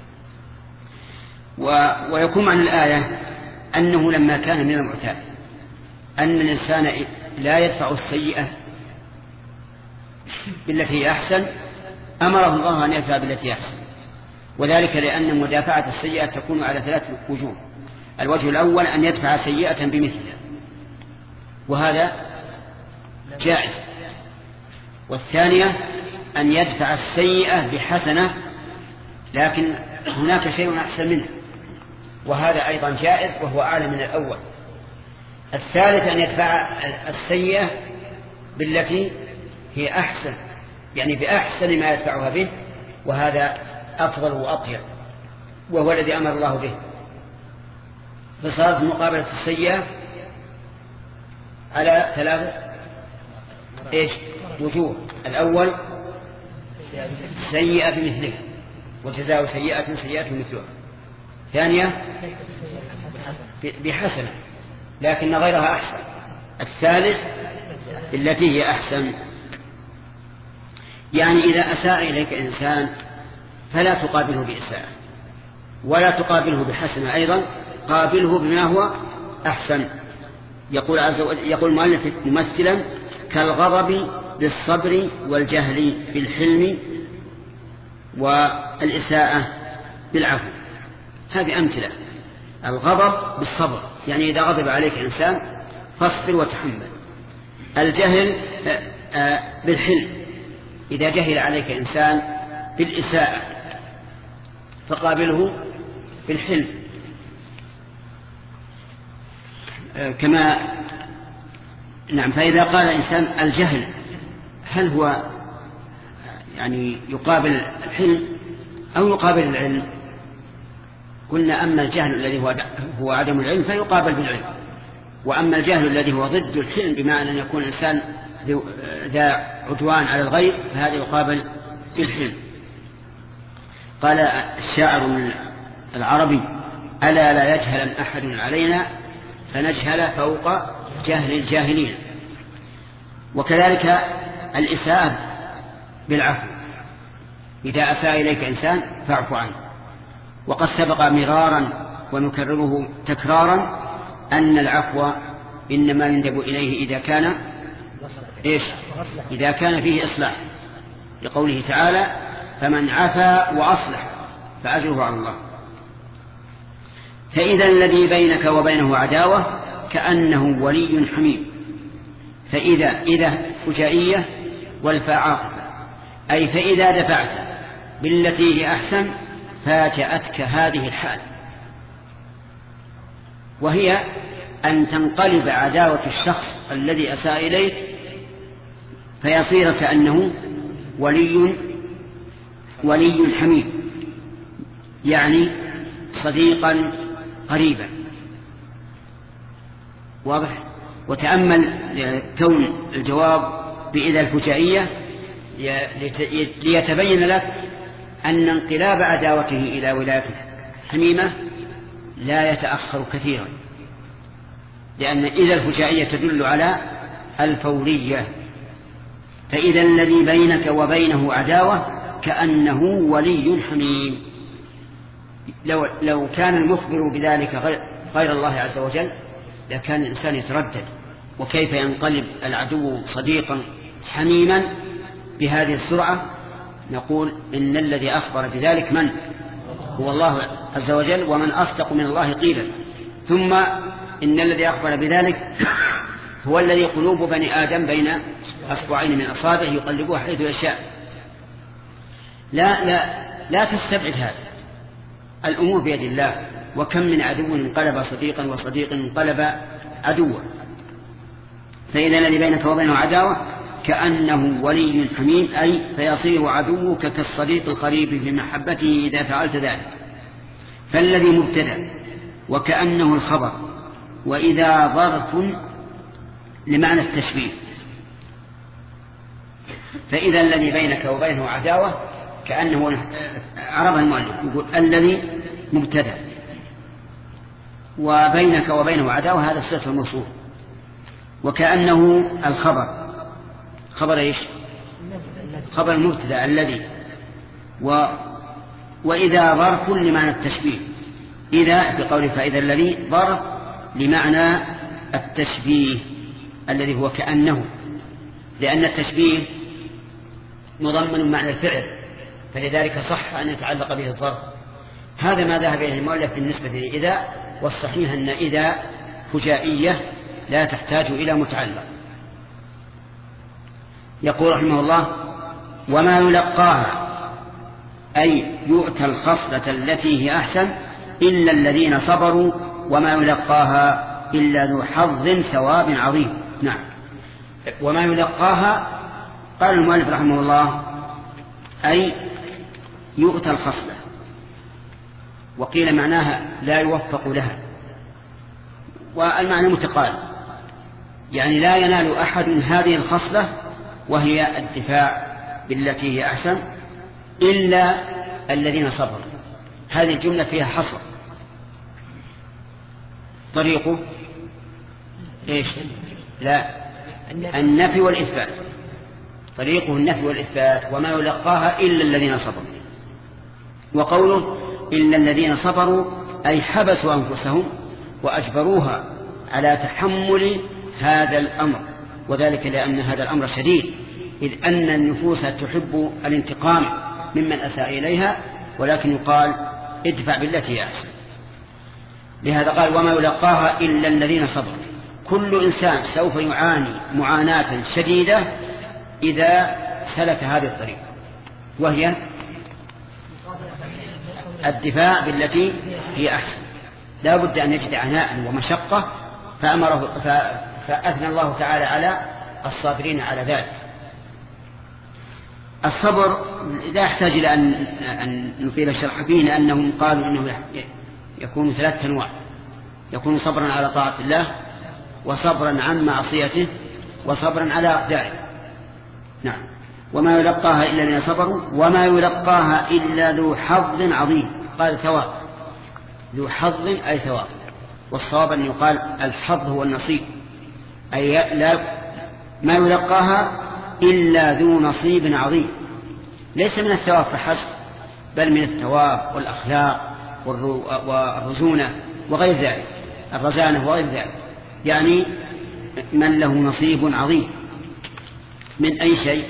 و... ويكون عن الآية أنه لما كان من المعتاد أن الإنسان لا يدفع السيئة بالتي هي أحسن أمره الله أن يدفع بالتي أحسن، وذلك لأن مدافعة السيئة تكون على ثلاث وجوه. الوجه الأول أن يدفع سيئة بمثلها وهذا جائز، والثانية أن يدفع السيئة بحسنة لكن هناك شيء أحسن منه وهذا أيضا جائز وهو أعلى من الأول. الثالث أن يدفع السيئة بالتي هي أحسن، يعني بأحسن ما يدفعها به، وهذا أفضل وأطيب وهو الذي أمر الله به. فصارت مقابلة السيئة على ثلاثة إيش وجوه. الأول سيئة بمثلها وجزاء سيئة سيئة مثلها. ثانية بحسنة لكن غيرها أحسن. الثالث التي هي أحسن. يعني إذا أساء إليك إنسان فلا تقابله بإساءة ولا تقابله بحسنة أيضا، قابله بما هو أحسن. يقول عز وجل يقول المؤلف ممثلا كالغضب بالصبر والجهل بالحلم والإساءة بالعفو. هذه أمثلة. الغضب بالصبر يعني إذا غضب عليك إنسان فاصبر وتحمل. الجهل بالحلم إذا جهل عليك إنسان بالإساءة فقابله بالحلم. كما نعم. فإذا قال إنسان الجهل هل هو يعني يقابل الحلم أو يقابل العلم؟ قلنا أما الجهل الذي هو هو عدم العلم فيقابل بالعلم، وأما الجهل الذي هو ضد الحلم بمعنى أن يكون إنسان ذا عدوان على الغير فهذا يقابل بالحلم. قال الشاعر العربي ألا لا يجهل أحد علينا فنجهل فوق جهل الجاهلين. وكذلك الإساءة بالعفو إذا أساء إليك إنسان فاعف عنه. وقد سبق مرارا ونكرره تكرارا أن العفو إنما يندب إليه إذا كان إيش؟ إذا كان فيه إصلاح، لقوله تعالى فمن عفا وأصلح فأجره على الله. فإذا الذي بينك وبينه عداوة كأنه ولي حميم. فإذا إذا فجائية والفاء عاطفة، أي فإذا دفعت بالتي هي أحسن فاجأتك هذه الحال، وهي أن تنقلب عداوة الشخص الذي أساء إليك فيصير كأنه ولي ولي حميم، يعني صديقا قريبا. واضح؟ وتأمل كون الجواب بإذا الفجائية ليتبين لك أن انقلاب عداوته إلى ولاية حميمة لا يتأخر كثيرا، لأن إذا الفجائية تدل على الفورية. فإذا الذي بينك وبينه عداوة كأنه ولي حميم. لو, لو كان المخبر بذلك غير, غير الله عز وجل لكان الإنسان يتردد، وكيف ينقلب العدو صديقا حميما بهذه السرعة؟ نقول إن الذي أخبر بذلك من هو الله عز وجل، ومن أصدق من الله قيلا. ثم إن الذي أخبر بذلك هو الذي قلوب بني آدم بين أصبعين من أصابعه يقلبوها حيث يشاء. لا, لا, لا تستبعد هذا، الأمور بيد الله. وكم من عدو انقلب صديقا وصديق انقلب عدوا. فإذا الذي بينك وبينه عداوة كأنه ولي حميم، أي فيصير عدوك كالصديق القريب في محبته إذا فعلت ذلك. فالذي مبتدأ وكأنه الخبر، وإذا ظرف لمعنى التشبيه. فإذا الذي بينك وبينه عداوة كأنه عربها المؤلف يقول الذي مبتدأ وبينك وبينه عداوة، هذا الصفة الموصوف. وكأنه الخبر، خبر إيش؟ خبر المبتدأ الذي. و وإذا ظرف لمعنى التشبيه، إذا بقوله فإذا الذي ظرف لمعنى التشبيه الذي هو كأنه، لأن التشبيه مضمن معنى الفعل، فلذلك صح أن يتعلق به الظرف. هذا ما ذهب إليه المؤلف بالنسبة لإذا، والصحيح أن إذا فجائية لا تحتاج إلى متعلق. يقول رحمه الله وما يلقاها، أي يؤتى الخصلة التي هي أحسن إلا الذين صبروا، وما يلقاها إلا ذو حظ ثواب عظيم. نعم. وما يلقاها قال المؤلف رحمه الله أي يؤتى الخصلة، وقيل معناها لا يوفق لها، والمعنى متقارب، يعني لا ينال أحد هذه الخصلة وهي الدفاع بالتي هي أحسن إلا الذين صبروا. هذه الجملة فيها حصر. طريقه إيش؟ لا، النفي والإثبات. طريقه النفي والإثبات، وما يلقاها إلا الذين صبروا. وقوله إلا الذين صبروا أي حبسوا أنفسهم وأجبروها على تحمل هذا الأمر، وذلك لأن هذا الأمر شديد، إذ أن النفوس تحب الانتقام ممن أساء إليها، ولكن يقال ادفع بالتي هي أحسن. لهذا قال وما يلقاها إلا الذين صبروا. كل إنسان سوف يعاني معاناة شديدة إذا سلك هذه الطريقة، وهي الدفاع بالتي هي أحسن. لا بد أن يجد عناء ومشقة، فأمره فأثنى الله تعالى على الصابرين على ذلك. الصبر لا يحتاج إلى أن, أن نطيل الشرح فيه، لأنهم قالوا أنه يكون ثلاثة أنواع: يكون صبرا على طاعة الله، وصبرا عن معصيته، وصبرا على أقداره. نعم. وما يلقاها إلا الذين صبروا، وما يلقاها إلا ذو حظ عظيم. قال ثواب، ذو حظ أي ثواب، والصواب أن يقال الحظ هو النصيب، أي لا ما يلقاها إلا ذو نصيب عظيم، ليس من الثواب فحسب، بل من الثواب والأخلاق والرزونة وغير ذلك، الرزانة وغير ذلك، يعني من له نصيب عظيم من أي شيء؟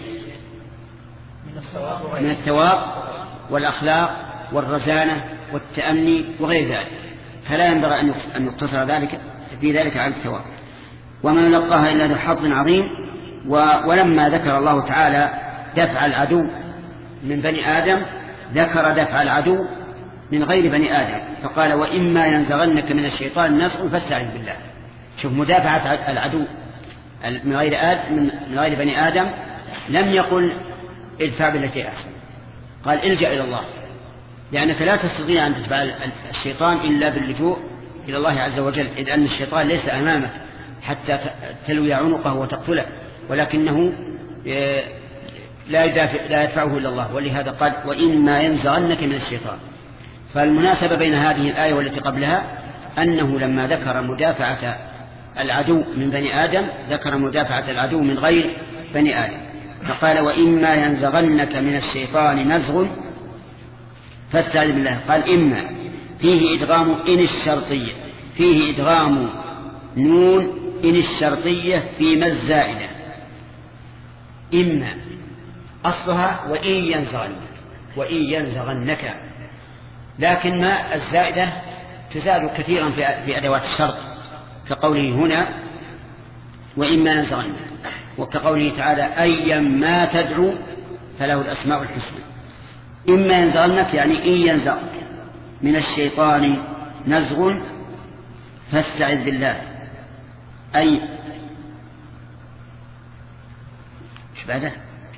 من الثواب والأخلاق والرزانة والتأني وغير ذلك، فلا ينبغي أن يقتصر ذلك في ذلك على الثواب. وما يلقاها إلا ذو حظ عظيم. ولما ذكر الله تعالى دفع العدو من بني آدم، ذكر دفع العدو من غير بني آدم، فقال وإما ينزغنك من الشيطان نزغ فاستعذ بالله. شوف، مدافعة العدو من غير آدم من غير بني آدم، لم يقل ادفع بالتي أحسن، قال الجأ إلى الله، لأنك لا تستطيع أن تدفع الشيطان إلا باللجوء إلى الله عز وجل، إذ أن الشيطان ليس أمامك حتى تلوي عنقه وتقتله، ولكنه لا يدافع لا يدفعه إلا الله. ولهذا قال وإما ينزغنك من الشيطان. فالمناسبة بين هذه الآية والتي قبلها أنه لما ذكر مدافعة العدو من بني آدم ذكر مدافعة العدو من غير بني آدم، فقال وإما ينزغنك من الشيطان نزغ فاستعذ بالله. قال إما فيه إدغام إن الشرطية، فيه إدغام نون إن الشرطية في ما الزائدة. إما أصلها وإن ينزغنك، وإن ينزغنك، لكن ما الزائدة تزاد كثيرا في أدوات الشرط كقوله هنا وإما ينزغنك، وكقوله تعالى أيا ما تدعو فله الأسماء الحسنى. إما ينزغنك يعني إن ينزغك من الشيطان نزغ فاستعذ بالله، أي إيش بعده؟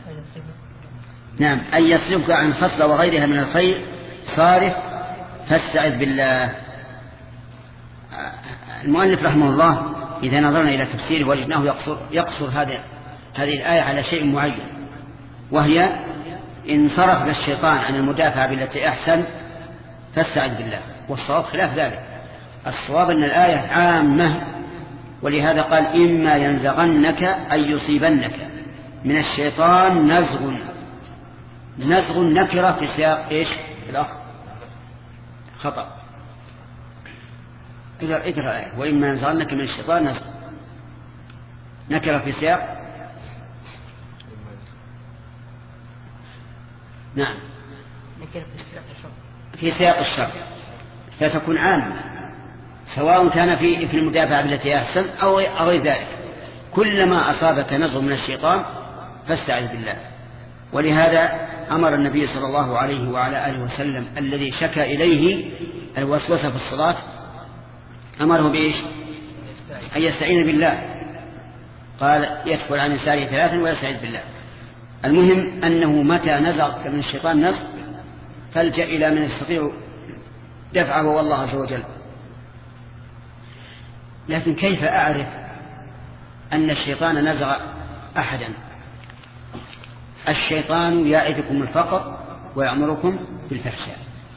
نعم، أن يصرفك عن الخصلة وغيرها من الخير صارف فاستعذ بالله. المؤلف رحمه الله إذا نظرنا إلى تفسيره وجدناه يقصر, يقصر هذه هذه الآية على شيء معين، وهي إن صرف للشيطان عن المدافعة بالتي أحسن فاستعذ بالله، والصواب خلاف ذلك. الصواب أن الآية عامة، ولهذا قال إما ينزغنك أي يصيبنك من الشيطان نزغ. نزغ نكرة في سياق إيش الآخر خطأ. إذا اقرأ الآية وإما ينزغنك من الشيطان نزغ نكرة في سياق نعم في سياق الشر فتكون عامة، سواء كان في في المدافعة بالتي أحسن أو غير ذلك. كلما أصابك نزغ من الشيطان فاستعذ بالله. ولهذا أمر النبي صلى الله عليه وعلى آله وسلم الذي شكى إليه الوسوسة في الصلاة أمره بإيش؟ أن يستعين بالله. قال يدخل عن يساره ثلاثا ويستعيذ بالله. المهم أنه متى نزغ من الشيطان نزغ فالجأ إلى من يستطيع دفعه والله عز وجل. لكن كيف أعرف أن الشيطان نزغ أحدا؟ الشيطان يعدكم الفقر ويأمركم بالفحشاء.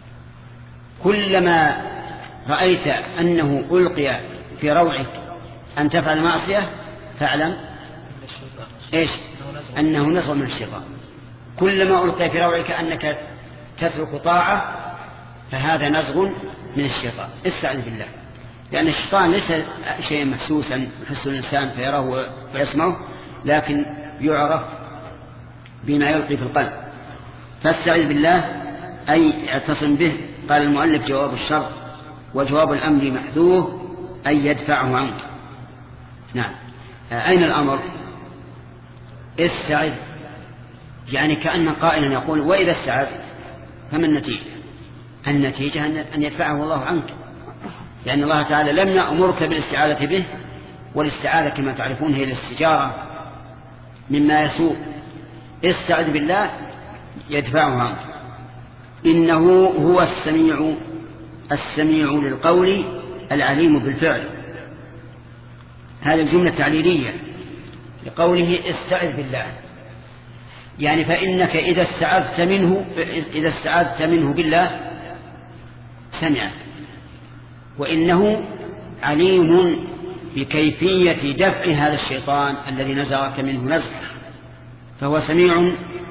كلما رأيت أنه ألقي في روعك أن تفعل معصية فاعلم إيش؟ أنه نزغ من الشيطان. كلما ألقي في روعك أنك تترك طاعة فهذا نزغ من الشيطان. استعذ بالله، لأن الشيطان ليس شيئا محسوسا يحس الإنسان فيراه ويسمعه، لكن يعرف بما يلقي في القلب. فاستعذ بالله أي اعتصم به. قال المؤلف جواب الشرط وجواب الأمر محذوف أي يدفعه عنك. نعم. أين الأمر؟ استعذ، يعني كأن قائلا يقول وإذا استعذت فما النتيجة؟ النتيجة أن يدفعه الله عنك، لأن الله تعالى لم يأمرك بالاستعاذة به، والاستعاذة كما تعرفون هي الاستجارة مما يسوء. استعذ بالله يدفعه عنك. إنه هو السميع السميع للقول العليم بالفعل. هذه الجملة تعليلية لقوله استعذ بالله، يعني فإنك إذا استعذت منه إذا استعذت منه بالله سمع، وإنه عليم بكيفية دفع هذا الشيطان الذي نزغك منه نزغ، فهو سميع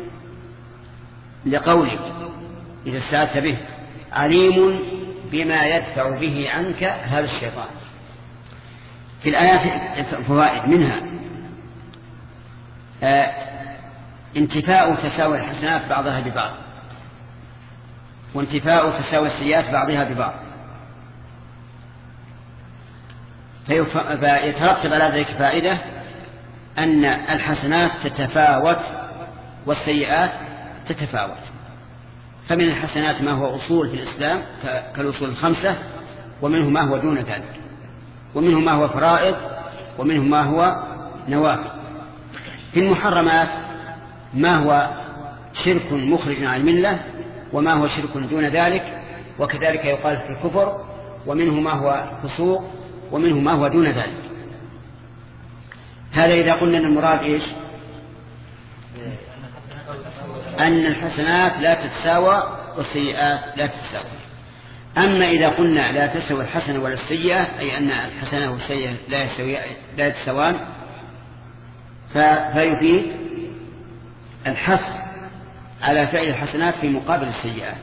لقولك إذا استعذت به، عليم بما يدفع به عنك هذا الشيطان. في الآيات فوائد منها آه انتفاء تساوي الحسنات بعضها ببعض، وانتفاء تساوي السيئات بعضها ببعض، فيترتب على ذلك فائدة أن الحسنات تتفاوت والسيئات تتفاوت. فمن الحسنات ما هو أصول في الإسلام كالأصول الخمسة، ومنه ما هو دون ذلك، ومنه ما هو فرائض، ومنه ما هو نوافل. في المحرمات ما هو شرك مخرج عن الملة، وما هو شرك دون ذلك، وكذلك يقال في الكفر، ومنه ما هو فسوق، ومنه ما هو دون ذلك. هذا إذا قلنا أن المراد إيش؟ أن الحسنات لا تتساوى والسيئات لا تتساوى. أما إذا قلنا لا تستوي الحسنة ولا السيئة، أي أن الحسنة والسيئة لا لا يتساوان، فيفيد الحث على فعل الحسنات في مقابل السيئات،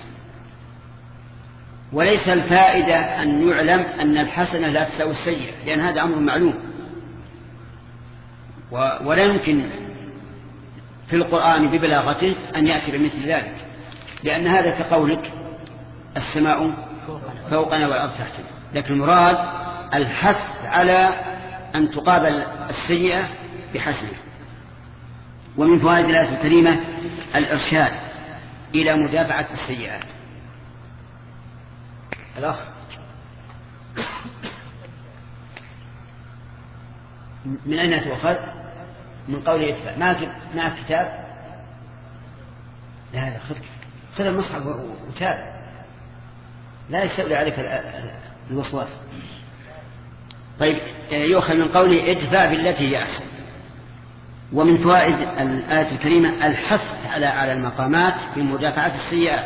وليس الفائدة أن يعلم أن الحسنة لا تساوي السيئة، لأن هذا أمر معلوم، ولا يمكن في القرآن ببلاغته أن يأتي بمثل ذلك، لأن هذا كقولك السماء فوقنا والأرض تحتنا. لكن المراد الحث على أن تقابل السيئة بحسنة. ومن فوائد الآية الكريمة الإرشاد إلى مدافعة السيئات. الأخ من أين تؤخذ؟ من قول إدفع. ما ما كتاب؟ لا لا، خذ خذ المصحف وتابع، لا يستولي عليك الوسواس. طيب، يؤخذ من قوله ادفع بالتي هي أحسن. ومن فوائد الآية الكريمة الحث على على المقامات في مدافعة السيئات.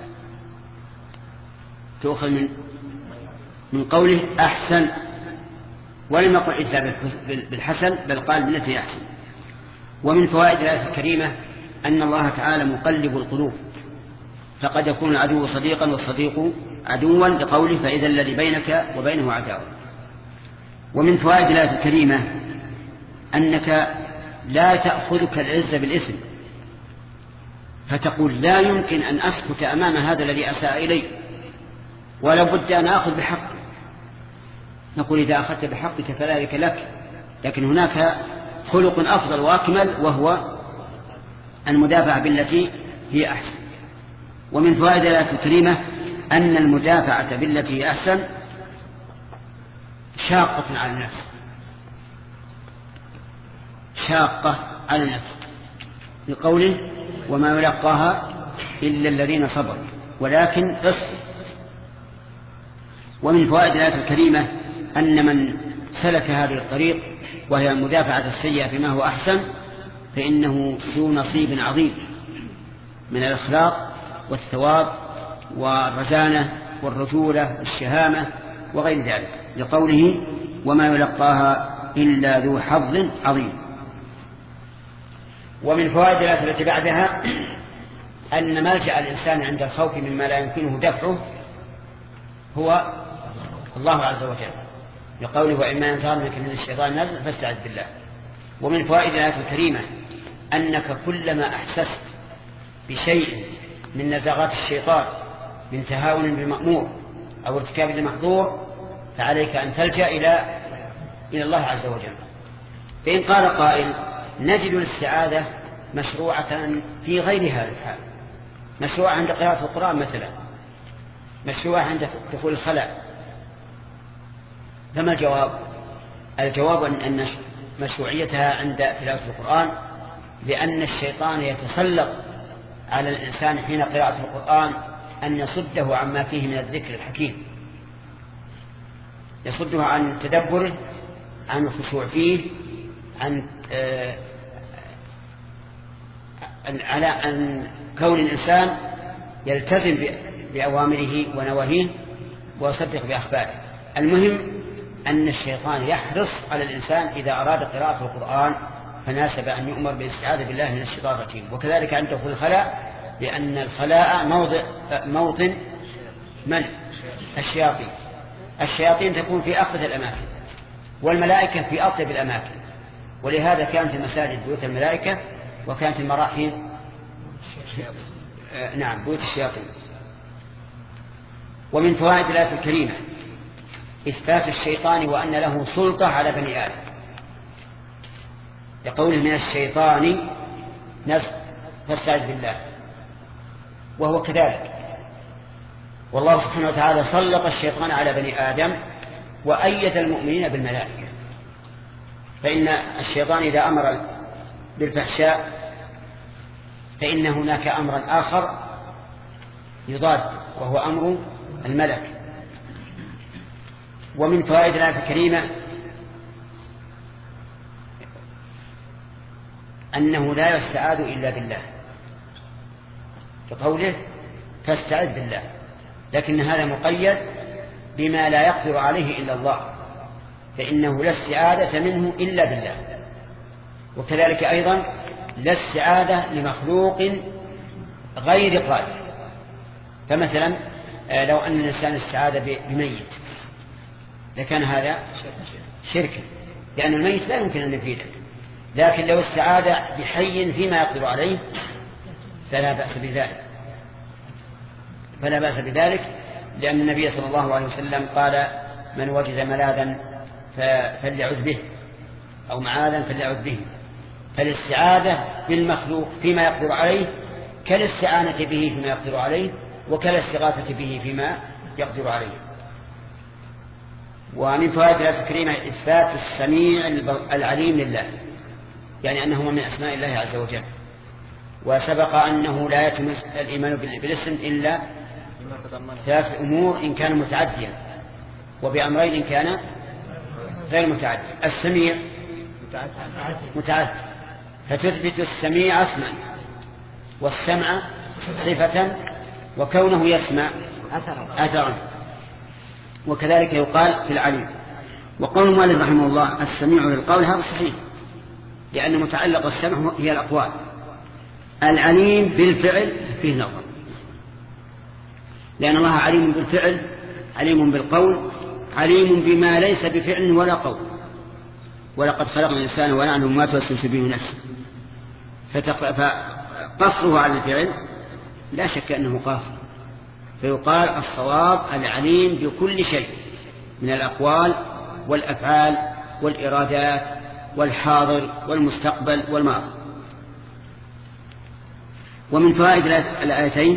تؤخذ من من قوله أحسن، ولم يقل ادفع بالحسن، بل قال بالتي أحسن. ومن فوائد الآية الكريمة أن الله تعالى مقلب القلوب، فقد يكون العدو صديقا والصديق عدوا، لقوله فإذا الذي بينك وبينه عداوة. ومن فوائد الآية الكريمة أنك لا تأخذك العزة بالإثم، فتقول لا يمكن أن أسكت أمام هذا الذي أساء إلي، ولا بد أن أخذ بحق. نقول إذا أخذت بحقك فذلك لك، لكن هناك خلق أفضل وأكمل، وهو المدافع بالتي هي أحسن. ومن فوائد الآية الكريمة أن المدافعة بالتي هي أحسن شاقة على النفس، شاقة على النفس، لقوله وما يلقاها إلا الذين صبروا ولكن اصبروا. ومن فوائد الآية الكريمة أن من سلك هذه الطريق وهي مدافعة السيئة بما هو أحسن، فإنه ذو نصيب عظيم من الأخلاق والثواب والرزانة والرجولة والشهامة وغير ذلك، لقوله وما يلقاها إلا ذو حظ عظيم. ومن فوائد الآية التي بعدها أن ملجأ الإنسان عند الخوف مما لا يمكنه دفعه هو الله عز وجل، لقوله وإما ينزغنك من الشيطان نزغ فاستعذ بالله. ومن فوائد الآية الكريمة أنك كلما أحسست بشيء من نزغات الشيطان من تهاون بالمأمور أو ارتكاب لمحظور، فعليك أن تلجأ إلى إلى الله عز وجل. فإن قال قائل نجد الاستعاذة مشروعة في غير هذا الحال، مشروعة عند قراءة القرآن مثلا، مشروعة عند دخول الخلاء، فما الجواب؟ الجواب أن مشروعيتها عند تلاوة القرآن، لأن الشيطان يتسلط على الإنسان حين قراءة القرآن أن يصده عما فيه من الذكر الحكيم، يصده عن تدبره، عن الخشوع فيه، عن آه على أن كون الإنسان يلتزم بأوامره ونواهيه ويصدق بأخباره. المهم أن الشيطان يحرص على الإنسان إذا أراد قراءة القرآن فناسب أن يؤمر بالاستعاذة بالله من الشيطان الرجيم. وكذلك عنده في الخلاء، لأن الخلاء موضع موطن من؟ الشياطين. الشياطين تكون في أقرب الأماكن، والملائكة في أطيب الأماكن، ولهذا كانت المساجد بيوت الملائكة، وكانت المراحيض آه نعم بيوت الشياطين. ومن فوائد الآية الكريمة إثبات الشيطان وأن له سلطة على بني آدم، يقول من الشيطان نزغ فاستعذ بالله، وهو كذلك. والله سبحانه وتعالى سلط الشيطان على بني آدم وأيد المؤمنين بالملائكة، فإن الشيطان إذا أمر بالفحشاء فإن هناك أمرا آخر يضاد، وهو أمر الملك. ومن فوائد الآية الكريمة أنه لا يستعاذ إلا بالله كقوله فاستعذ بالله، لكن هذا مقيد بما لا يقدر عليه إلا الله، فإنه لا استعاذة منه إلا بالله. وكذلك أيضا لا استعاذة لمخلوق غير قادر. فمثلا لو أن الإنسان استعاذ بميت لكان هذا شركا، لأن الميت لا يمكن أن يفيده. لكن لو استعاذ بحي فيما يقدر عليه فلا بأس بذلك فلا بأس بذلك لأن النبي صلى الله عليه وسلم قال من وجد ملاذا فليعذ به أو معاذا فليعذ به. فالاستعاذة بالمخلوق فيما يقدر عليه كالاستعانة به فيما يقدر عليه وكالاستغاثة به فيما يقدر عليه. ومن فوائد الآية الكريمة إثبات السميع العليم لله، يعني أنه من أسماء الله عز وجل. وسبق أنه لا يتم الإيمان بالاسم إلا ثلاث أمور إن كان متعديا، وبأمرين إن كان غير متعدي. السميع متعدي فتثبت السميع اسما والسمع صفة وكونه يسمع أثرا. وكذلك يقال في العليم. وقول المؤلف رحمه الله السميع للقول هذا صحيح، لأن متعلق السمع هي الأقوال. العليم بالفعل فيه نظر، لأن الله عليم بالفعل عليم بالقول عليم بما ليس بفعل ولا قول. ولقد خلقنا الإنسان ونعلم ما توسوس به نفسه. فقصره على الفعل لا شك أنه قاصر، فيقال الصواب العليم بكل شيء من الأقوال والأفعال والإرادات والحاضر والمستقبل والماضي. ومن فوائد الآيتين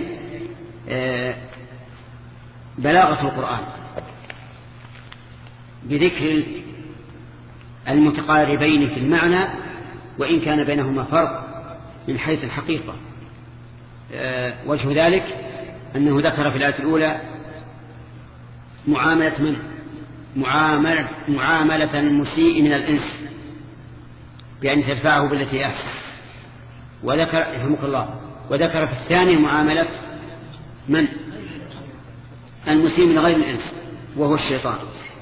بلاغة القرآن بذكر المتقاربين في المعنى وإن كان بينهما فرق من حيث الحقيقة. وجه ذلك أنه ذكر في الآية الأولى معاملة من معاملة, معاملة المسيء من الإنس بأن تدفعه بالتي أحسن، وذكر يرحمك الله وذكر في الثاني معاملة من المسيء من غير الإنس وهو الشيطان.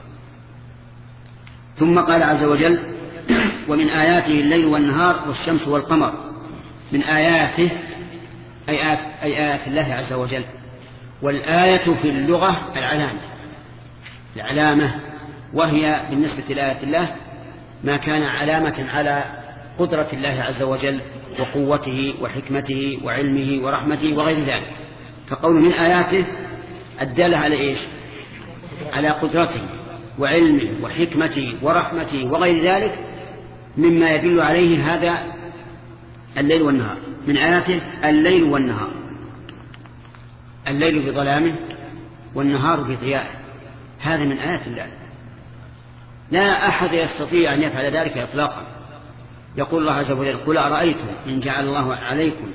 ثم قال عز وجل ومن آياته الليل والنهار والشمس والقمر. من آياته أي آيات, أي آيات الله عز وجل. والآية في اللغة العلامة العلامة وهي بالنسبة لآيات الله ما كان علامة على قدرة الله عز وجل وقوته وحكمته وعلمه ورحمته وغير ذلك. فقول من آياته الدالة على إيش؟ على قدرته وعلمه وحكمته ورحمته وغير ذلك مما يدل عليه هذا الليل والنهار. من آياته الليل والنهار، الليل بظلامه والنهار بضيائه، هذا من آيات الله. لا أحد يستطيع أن يفعل ذلك إطلاقا. يقول الله عز وجل قل أرأيتم إن جعل الله عليكم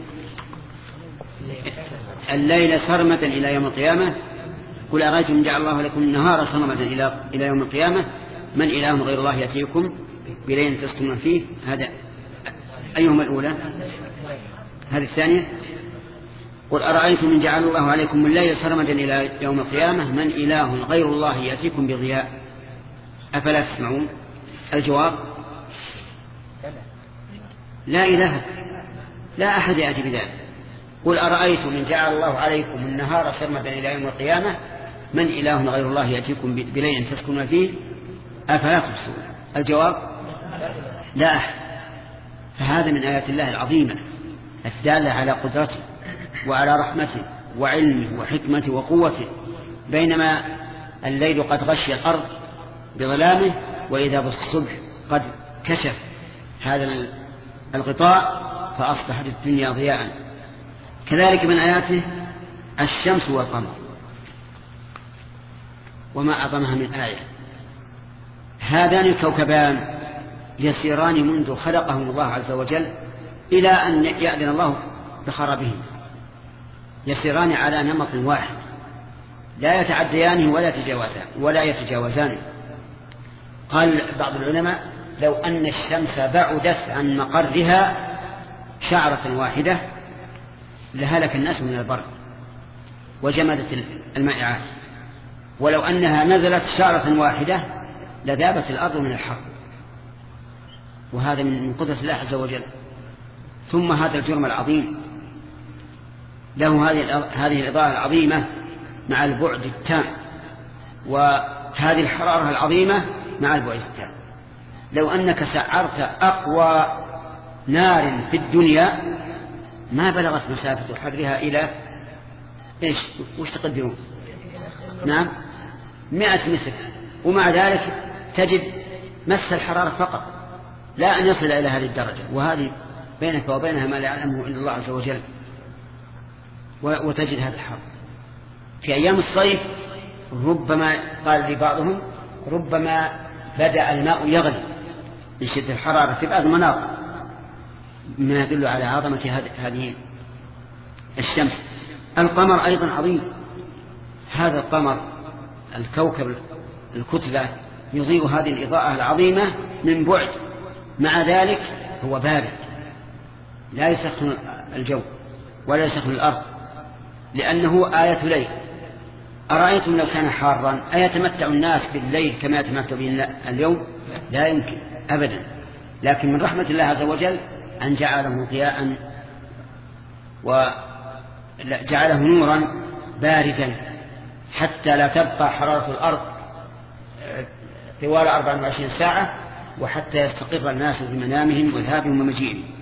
الليل سرمدا إلى يوم القيامة قل أرأيتم إن جعل الله لكم النهار سرمدا إلى إلى يوم القيامة من إله غير الله يأتيكم بليل تسكنون فيه. هذا أيهما الأولى؟ هذه الثانية. قل أرأيتم إن جعل الله عليكم الليل سرمدا إلى يوم القيامة من إله غير الله يأتيكم بضياء أفلا تسمعون؟ الجواب لا إله، لا أحد يأتي بذلك. قل أرأيتم إن جعل الله عليكم النهار سرمدا إلى يوم القيامة من إله غير الله يأتيكم بليل تسكنون فيه أفلا تبصرون؟ الجواب لا أحد. فهذا من آيات الله العظيمة الدالة على قدرته وعلى رحمته وعلمه وحكمته وقوته. بينما الليل قد غشي الأرض بظلامه وإذا بالصبح قد كشف هذا الغطاء فأصبحت الدنيا ضياء. كذلك من آياته الشمس والقمر، وما أعظمها من آية. هذان الكوكبان يسيران منذ خلقهم الله عز وجل إلى أن يأذن الله بخرابهم، يسيران على نمط واحد لا يتعديانه ولا يتجاوزان ولا يتجاوزانه. قال بعض العلماء لو أن الشمس بعدت عن مقرها شعرة واحدة لهلك الناس من البرد وجمدت المائعات، ولو أنها نزلت شعرة واحدة لذابت الأرض من الحر، وهذا من قدرة الله عز وجل. ثم هذا الجرم العظيم له هذه الإضاءة العظيمة مع البعد التام، وهذه الحرارة العظيمة مع البعد التام. لو أنك سعرت أقوى نار في الدنيا ما بلغت مسافة حرها إلى إيش وش تقدرون؟ نعم مئة متر، ومع ذلك تجد مس الحرارة فقط، لا أن يصل إلى هذه الدرجة، وهذه بينك وبينها ما لا يعلمه إلا الله عز وجل. وتجد هذا الحر في أيام الصيف، ربما قال لي بعضهم ربما بدأ الماء يغلي من شدة الحرارة في بعض المناطق، ما يدل على عظمة هذه الشمس. القمر أيضا عظيم، هذا القمر الكوكب الكتلة يضيء هذه الإضاءة العظيمة من بعد، مع ذلك هو بارد لا يسخن الجو ولا يسخن الأرض، لأنه آية ليل. أرأيتم لو كان حارا أيتمتع الناس بالليل كما يتمتع به اليوم؟ لا يمكن أبدا. لكن من رحمة الله عز وجل أن جعله ضياء وجعله نورا باردا حتى لا تبقى حرارة الأرض طوال أربع وعشرين ساعة، وحتى يستقر الناس في منامهم وذهابهم ومجيئهم.